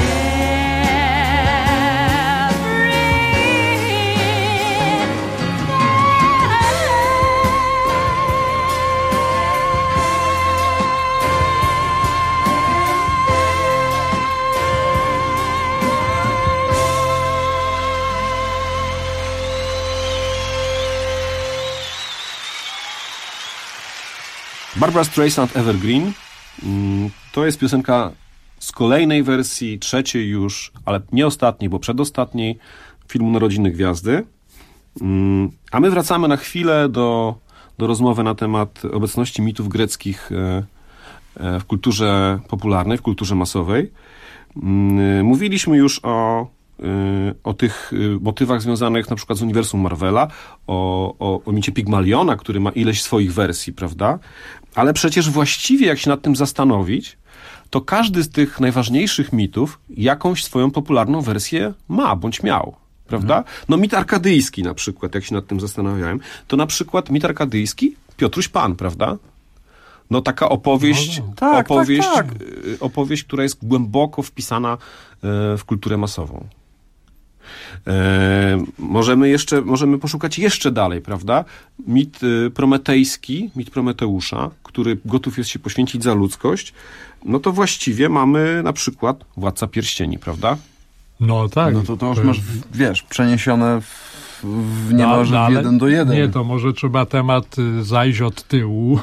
Q: Barbra Streisand Evergreen mm, to jest piosenka z kolejnej wersji, trzeciej już, ale nie ostatniej, bo przedostatniej, filmu Narodziny Gwiazdy. Mm, a my wracamy na chwilę do, do rozmowy na temat obecności mitów greckich e, e, w kulturze popularnej, w kulturze masowej. Mm, mówiliśmy już o o tych motywach związanych na przykład z uniwersum Marvela, o, o, o micie Pigmaliona, który ma ileś swoich wersji, prawda? Ale przecież właściwie, jak się nad tym zastanowić, to każdy z tych najważniejszych mitów jakąś swoją popularną wersję ma, bądź miał. Prawda? No mit arkadyjski na przykład, jak się nad tym zastanawiałem, to na przykład mit arkadyjski Piotruś Pan, prawda? No taka opowieść,
R: no, no. Tak,
Q: opowieść,
R: tak, tak.
Q: opowieść, która jest głęboko wpisana w kulturę masową. E, możemy jeszcze, możemy poszukać jeszcze dalej, prawda? Mit prometejski, mit Prometeusza, który gotów jest się poświęcić za ludzkość, no to właściwie mamy na przykład Władca Pierścieni, prawda?
U: No tak.
R: No to, to już masz, wiesz, przeniesione w, w niemalże no, w jeden do jeden.
U: Nie, to może trzeba temat zajść od tyłu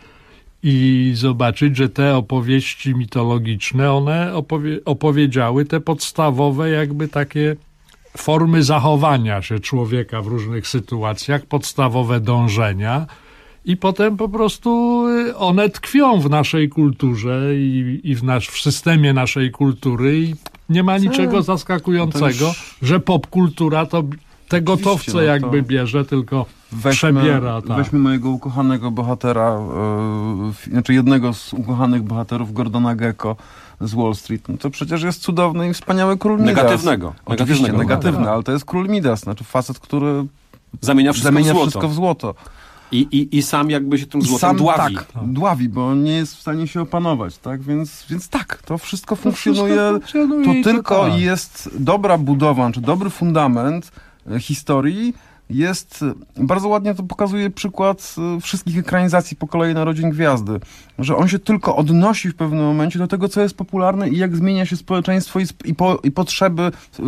U: i zobaczyć, że te opowieści mitologiczne, one opowie- opowiedziały te podstawowe jakby takie formy zachowania się człowieka w różnych sytuacjach, podstawowe dążenia i potem po prostu one tkwią w naszej kulturze i, i w, nasz, w systemie naszej kultury i nie ma niczego Co? zaskakującego, już... że popkultura to te gotowce no jakby bierze, tylko weźmy, przebiera. Tak.
R: Weźmy mojego ukochanego bohatera, yy, znaczy jednego z ukochanych bohaterów Gordona Gekko z Wall Street. No to przecież jest cudowny i wspaniały król Midas.
Q: Negatywnego.
R: Oczywiście, negatywnego, negatywny, ale to jest król Midas, znaczy facet, który
Q: zamienia wszystko,
R: zamienia
Q: w, złoto.
R: wszystko w złoto.
Q: I, i, I sam jakby się tym
R: I
Q: złotem
R: sam,
Q: dławi.
R: Tak, dławi, bo nie jest w stanie się opanować, tak? Więc, więc tak, to wszystko to funkcjonuje. Wszystko funkcjonuje to tylko to tak. jest dobra budowa, czy dobry fundament historii. Jest, bardzo ładnie to pokazuje przykład wszystkich ekranizacji po kolei Narodzin Gwiazdy, że on się tylko odnosi w pewnym momencie do tego, co jest popularne i jak zmienia się społeczeństwo i, i, po, i potrzeby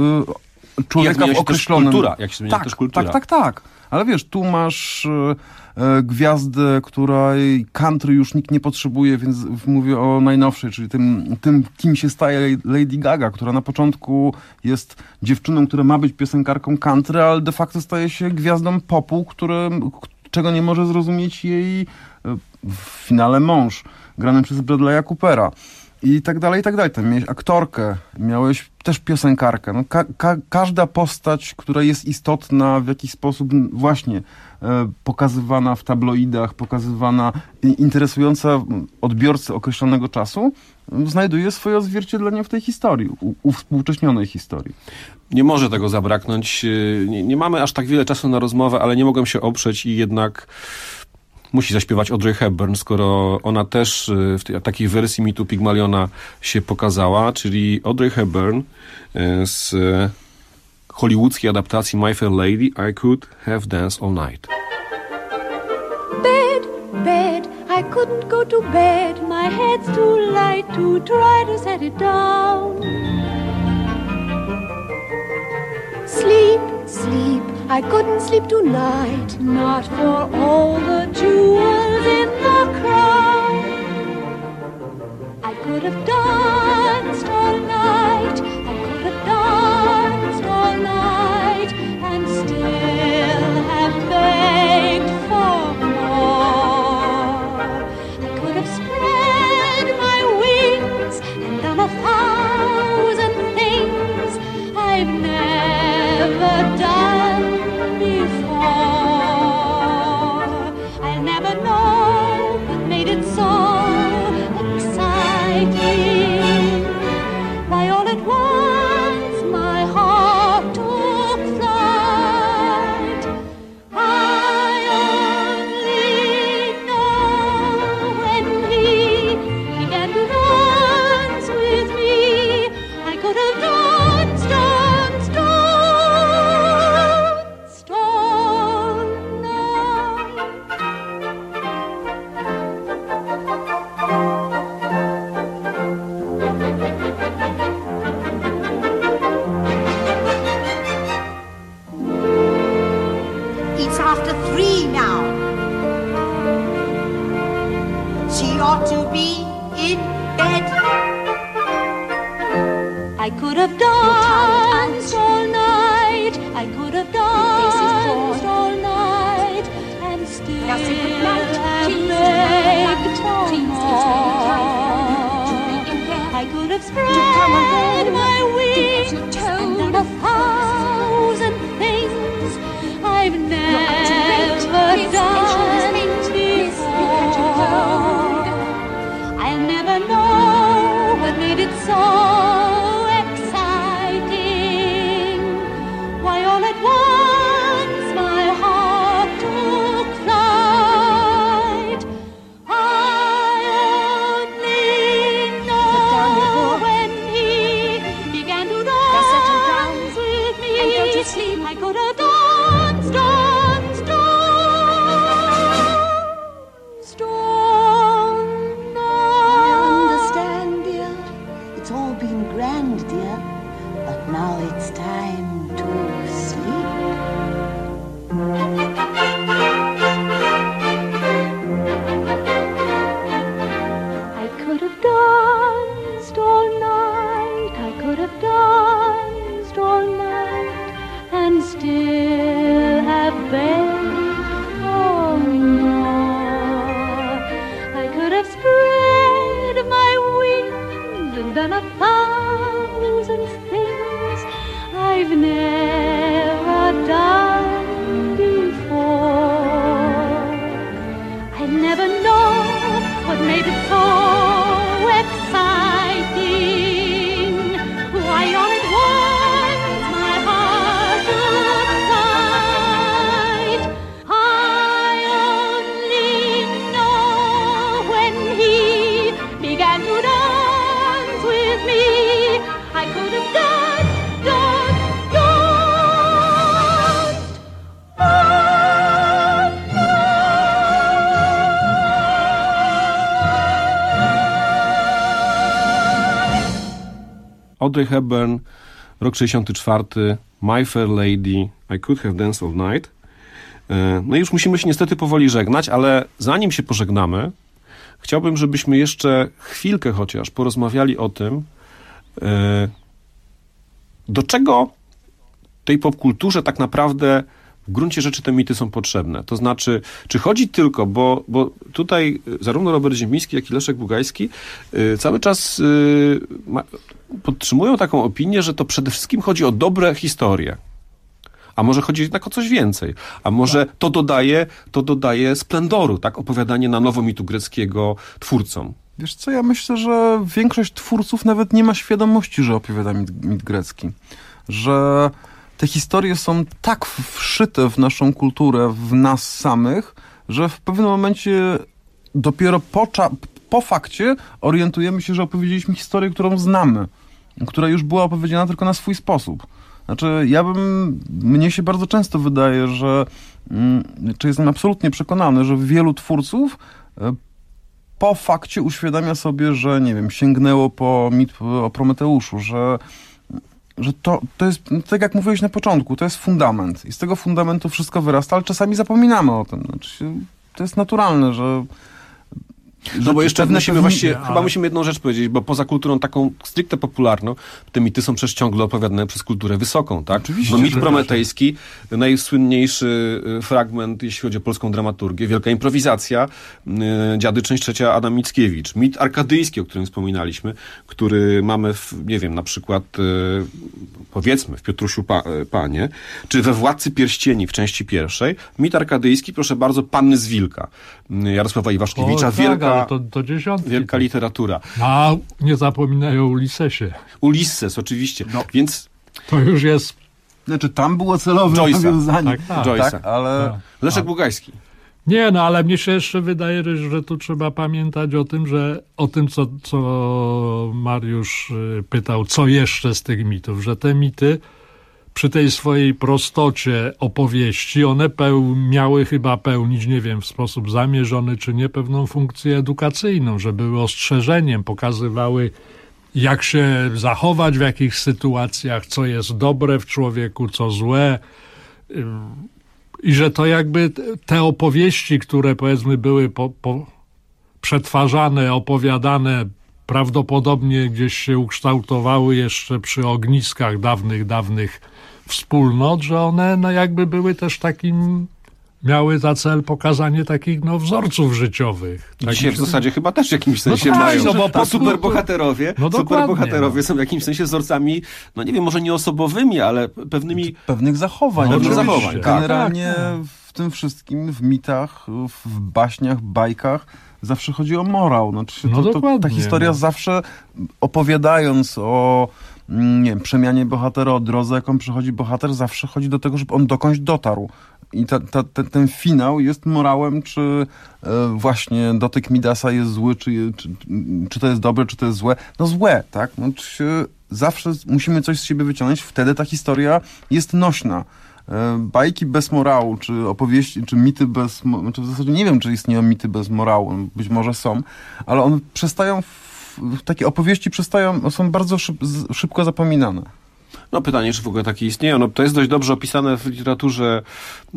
R: y, człowieka
Q: jak
R: w określonym...
Q: Też kultura, jak się zmienia
R: tak,
Q: też kultura.
R: Tak, tak, tak. Ale wiesz, tu masz e, gwiazdę, której country już nikt nie potrzebuje, więc mówię o najnowszej, czyli tym, tym, kim się staje Lady Gaga, która na początku jest dziewczyną, która ma być piosenkarką country, ale de facto staje się gwiazdą popu, który, czego nie może zrozumieć jej w finale mąż, grany przez Bradley'a Coopera. I tak dalej, i tak dalej. Tam miałeś aktorkę, miałeś też piosenkarkę. No, ka- ka- każda postać, która jest istotna w jakiś sposób właśnie e, pokazywana w tabloidach, pokazywana, interesująca odbiorcy określonego czasu, znajduje swoje odzwierciedlenie w tej historii, u- uwspółcześnionej historii.
Q: Nie może tego zabraknąć. Nie, nie mamy aż tak wiele czasu na rozmowę, ale nie mogłem się oprzeć i jednak musi zaśpiewać Audrey Hepburn, skoro ona też w tej, takiej wersji mitu Pygmaliona się pokazała, czyli Audrey Hepburn z hollywoodzkiej adaptacji My Fair Lady, I Could Have Danced All Night.
E: Bed, bed, I couldn't go to bed, my head's too light to try to set it down. Sleep, sleep, I couldn't sleep tonight, not for all the jewels in the crown. I could have danced all night, I could have danced all night, and still have begged for more. I could have spread my wings and done a thousand things I've never done before. I'll never know what made it so exciting. Why all at once my heart took flight. I only know when he began to dance with me, I could have danced, danced, danced all night.
V: It's after three now. She ought to be in bed.
E: I could have danced all night, I could have danced all night, and still have begged for more. I could have spread my wings and done a thousand things I've never done before. I'll never know made it so exciting? Why all at once my heart took flight. I only know when he began to dance with me. And go to sleep. I could have danced, danced, danced all night.
V: I understand, dear. It's all been grand, dear. But now it's time to sleep.
E: I could have danced all night, I could have danced all night, and still have begged for more. I could have spread my wings and done a thousand things I've never done before. I never know what made it so exciting. Why all at once my heart took flight. I only know when he began to dance with me. I could have danced, danced, danced all
Q: Audrey Hepburn, rok sześćdziesiąty czwarty, My Fair Lady, I Could Have Danced All Night. E, No i już musimy się niestety powoli żegnać, ale zanim się pożegnamy, chciałbym, żebyśmy jeszcze chwilkę chociaż porozmawiali o tym, e, do czego tej popkulturze tak naprawdę w gruncie rzeczy te mity są potrzebne. To znaczy, czy chodzi tylko, bo, bo tutaj zarówno Robert Ziemiński, jak i Leszek Bugajski y, cały czas y, ma, podtrzymują taką opinię, że to przede wszystkim chodzi o dobre historie. A może chodzi jednak o coś więcej. A może to dodaje, to dodaje splendoru, tak? Opowiadanie na nowo mitu greckiego twórcom.
R: Wiesz co, ja myślę, że większość twórców nawet nie ma świadomości, że opowiada mit, mit grecki. Że te historie są tak wszyte w naszą kulturę, w nas samych, że w pewnym momencie dopiero po, cza- po fakcie orientujemy się, że opowiedzieliśmy historię, którą znamy, która już była opowiedziana tylko na swój sposób. Znaczy, ja bym, mnie się bardzo często wydaje, że, czy jestem absolutnie przekonany, że wielu twórców po fakcie uświadamia sobie, że, nie wiem, sięgnęło po mit o Prometeuszu, że że to, to jest, tak jak mówiłeś na początku, to jest fundament i z tego fundamentu wszystko wyrasta, ale czasami zapominamy o tym. Znaczy, to jest naturalne, że...
Q: No bo jeszcze musimy właściwie,
U: ale...
Q: chyba musimy jedną rzecz powiedzieć, bo poza kulturą taką stricte popularną, te mity są przecież ciągle opowiadane przez kulturę wysoką, tak?
R: Oczywiście.
Q: No mit prometejski, najsłynniejszy fragment, jeśli chodzi o polską dramaturgię, wielka improwizacja, Dziady, część trzecia, Adam Mickiewicz. Mit arkadyjski, o którym wspominaliśmy, który mamy w, nie wiem, na przykład powiedzmy w Piotrusiu pa, Panie, czy we Władcy Pierścieni w części pierwszej. Mit arkadyjski, proszę bardzo, Panny z Wilka, Jarosława Iwaszkiewicza,
U: o, tak,
Q: wielka,
U: to, to dziesiątki.
Q: wielka literatura.
U: A nie zapominają o Ulisesie.
Q: Ulisses, oczywiście. No. Więc
U: to już jest...
R: Znaczy, tam było celowe
Q: Joyce'a.
R: nawiązanie.
U: Tak, tak.
Q: Joyce'a.
R: Tak, ale...
U: Tak.
Q: Leszek Bugajski.
U: Nie, no ale mnie się jeszcze wydaje, że tu trzeba pamiętać o tym, że o tym, co, co Mariusz pytał, co jeszcze z tych mitów, że te mity przy tej swojej prostocie opowieści, one peł, miały chyba pełnić, nie wiem, w sposób zamierzony czy nie, pewną funkcję edukacyjną, że były ostrzeżeniem, pokazywały, jak się zachować w jakich sytuacjach, co jest dobre w człowieku, co złe. I że to jakby te opowieści, które powiedzmy były po, po przetwarzane, opowiadane, prawdopodobnie gdzieś się ukształtowały jeszcze przy ogniskach dawnych, dawnych wspólnot, że one no jakby były też takim, miały za cel pokazanie takich no wzorców życiowych.
Q: I dzisiaj w zasadzie chyba też w jakimś sensie
U: no tak,
Q: mają.
U: No bo
Q: bo superbohaterowie,
U: no
Q: superbohaterowie
U: no.
Q: są w jakimś sensie wzorcami, no nie wiem, może nie osobowymi, ale pewnymi...
R: Pewnych zachowań.
Q: Pewnych
R: No,
Q: zachowań.
R: Generalnie
U: tak, tak.
R: w tym wszystkim, w mitach, w baśniach, bajkach zawsze chodzi o morał. Znaczy,
U: No
R: to,
U: dokładnie,
R: to, ta historia
U: no.
R: zawsze opowiadając o nie wiem, przemianie bohatera, o drodze, jaką przechodzi bohater, zawsze chodzi do tego, żeby on dokądś dotarł. I ta, ta, ten, ten finał jest morałem, czy e, właśnie dotyk Midasa jest zły, czy, czy, czy to jest dobre, czy to jest złe. No złe, tak? No, czy zawsze musimy coś z siebie wyciągnąć, wtedy ta historia jest nośna. E, bajki bez morału, czy opowieści, czy mity bez... Znaczy w zasadzie nie wiem, czy istnieją mity bez morału, być może są, ale one przestają... W, takie opowieści przestają, są bardzo szyb, szybko zapominane.
Q: No pytanie, czy w ogóle takie istnieją. No, to jest dość dobrze opisane w literaturze e,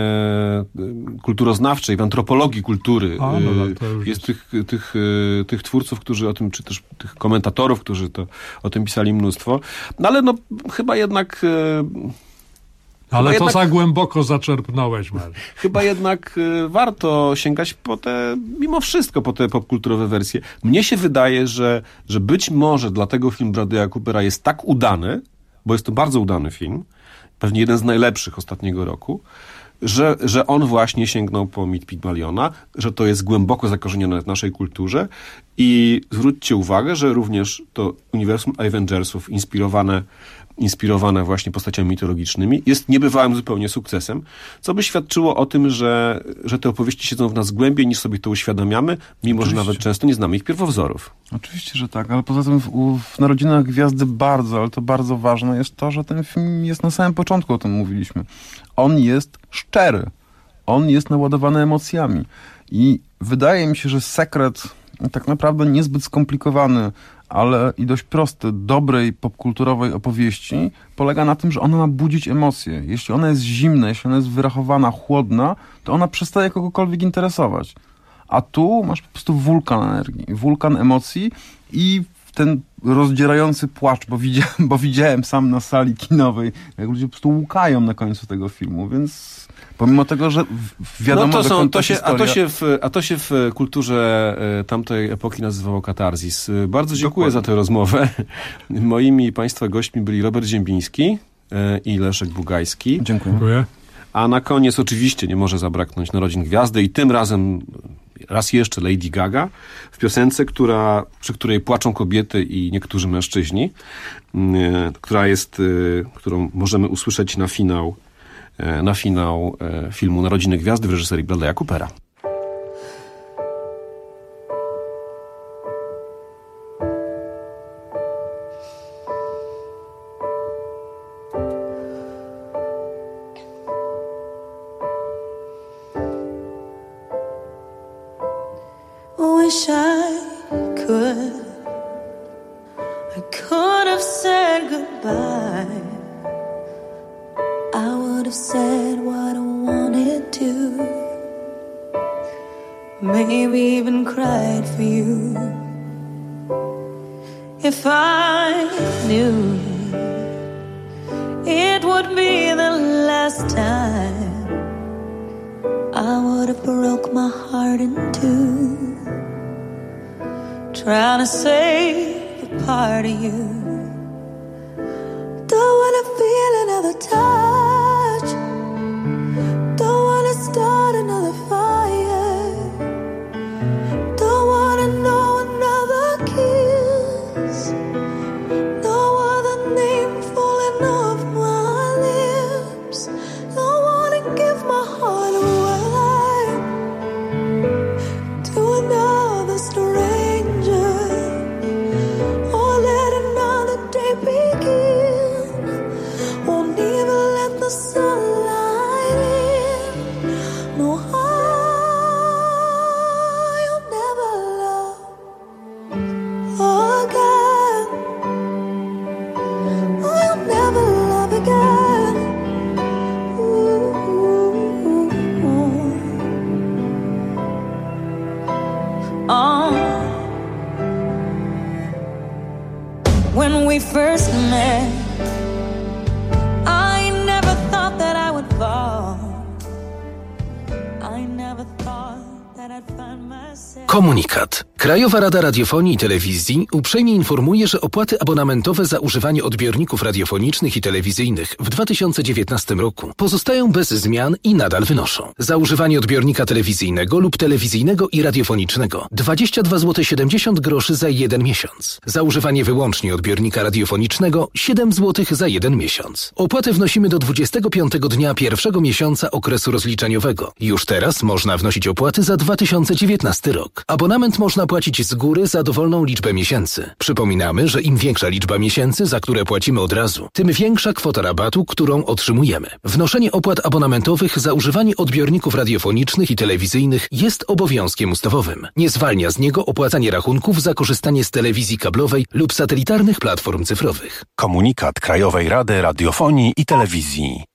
Q: kulturoznawczej, w antropologii kultury.
U: A, no, no, to już
Q: jest tych, tych, e, tych twórców, którzy o tym, czy też tych komentatorów, którzy to, o tym pisali mnóstwo. No ale no chyba jednak... E,
U: Ale to
Q: jednak,
U: za głęboko zaczerpnąłeś, Mariusz.
Q: Chyba jednak y, warto sięgać po te, mimo wszystko, po te popkulturowe wersje. Mnie się wydaje, że, że być może dlatego film Bradley'a Coopera jest tak udany, bo jest to bardzo udany film, pewnie jeden z najlepszych ostatniego roku, że, że on właśnie sięgnął po mit Pygmaliona, że to jest głęboko zakorzenione w naszej kulturze i zwróćcie uwagę, że również to uniwersum Avengersów inspirowane inspirowane właśnie postaciami mitologicznymi, jest niebywałym zupełnie sukcesem, co by świadczyło o tym, że, że te opowieści siedzą w nas głębiej, niż sobie to uświadamiamy, mimo Oczywiście. że nawet często nie znamy ich pierwowzorów.
R: Oczywiście, że tak, ale poza tym w, w Narodzinach Gwiazdy bardzo, ale to bardzo ważne jest to, że ten film jest na samym początku, o tym mówiliśmy. On jest szczery. On jest naładowany emocjami. I wydaje mi się, że sekret tak naprawdę niezbyt skomplikowany, ale i dość prosty, dobrej popkulturowej opowieści polega na tym, że ona ma budzić emocje. Jeśli ona jest zimna, jeśli ona jest wyrachowana, chłodna, to ona przestaje kogokolwiek interesować. A tu masz po prostu wulkan energii, wulkan emocji i ten rozdzierający płacz, bo widziałem, bo widziałem sam na sali kinowej, jak ludzie po prostu łukają na końcu tego filmu, więc pomimo tego, że wiadomo,
Q: no to są,
R: dokąd
Q: to się,
R: historia...
Q: a, to się w, a to się w kulturze tamtej epoki nazywało katarzis. Bardzo dziękuję Dokładnie. za tę rozmowę. Moimi Państwa gośćmi byli Robert Ziembiński i Leszek Bugajski.
R: Dziękuję.
U: Dziękuję.
Q: A na koniec oczywiście nie może zabraknąć Narodzin Gwiazdy i tym razem raz jeszcze Lady Gaga w piosence, która, przy której płaczą kobiety i niektórzy mężczyźni, która jest, którą możemy usłyszeć na finał na finał filmu Narodziny Gwiazdy w reżyserii Bradley'a Coopera.
T: Wish I could, I could have said goodbye. I would have said what I wanted to, maybe even cried for you. If I knew it would be the last time, I would have broke my heart in two, trying to save a part of you. Don't wanna feel another touch, don't wanna start another fire, don't wanna know another kiss, no other name falling off my lips, don't wanna give my heart away to another stranger, or let another day begin, won't even let the sunlight in. No, I'll never love again, I'll never love again. Ooh, ooh, ooh. Oh. When we first met, I never thought that I would fall. I never thought that I'd find myself.
J: Komunikat.
F: Krajowa Rada Radiofonii i Telewizji uprzejmie informuje, że opłaty abonamentowe za używanie odbiorników radiofonicznych i telewizyjnych w dwa tysiące dziewiętnastym roku pozostają bez zmian i nadal wynoszą. Za używanie odbiornika telewizyjnego lub telewizyjnego i radiofonicznego dwadzieścia dwa złote siedemdziesiąt groszy za jeden miesiąc. Za używanie wyłącznie odbiornika radiofonicznego siedem złotych za jeden miesiąc. Opłatę wnosimy do dwudziestego piątego dnia pierwszego miesiąca okresu rozliczeniowego. Już teraz można wnosić opłaty za dwa tysiące dziewiętnasty rok. Abonament można płacić z góry za dowolną liczbę miesięcy. Przypominamy, że im większa liczba miesięcy, za które płacimy od razu, tym większa kwota rabatu, którą otrzymujemy. Wnoszenie opłat abonamentowych za używanie odbiorników radiofonicznych i telewizyjnych jest obowiązkiem ustawowym. Nie zwalnia z niego opłacanie rachunków za korzystanie z telewizji kablowej lub satelitarnych platform cyfrowych.
C: Komunikat Krajowej Rady Radiofonii i Telewizji.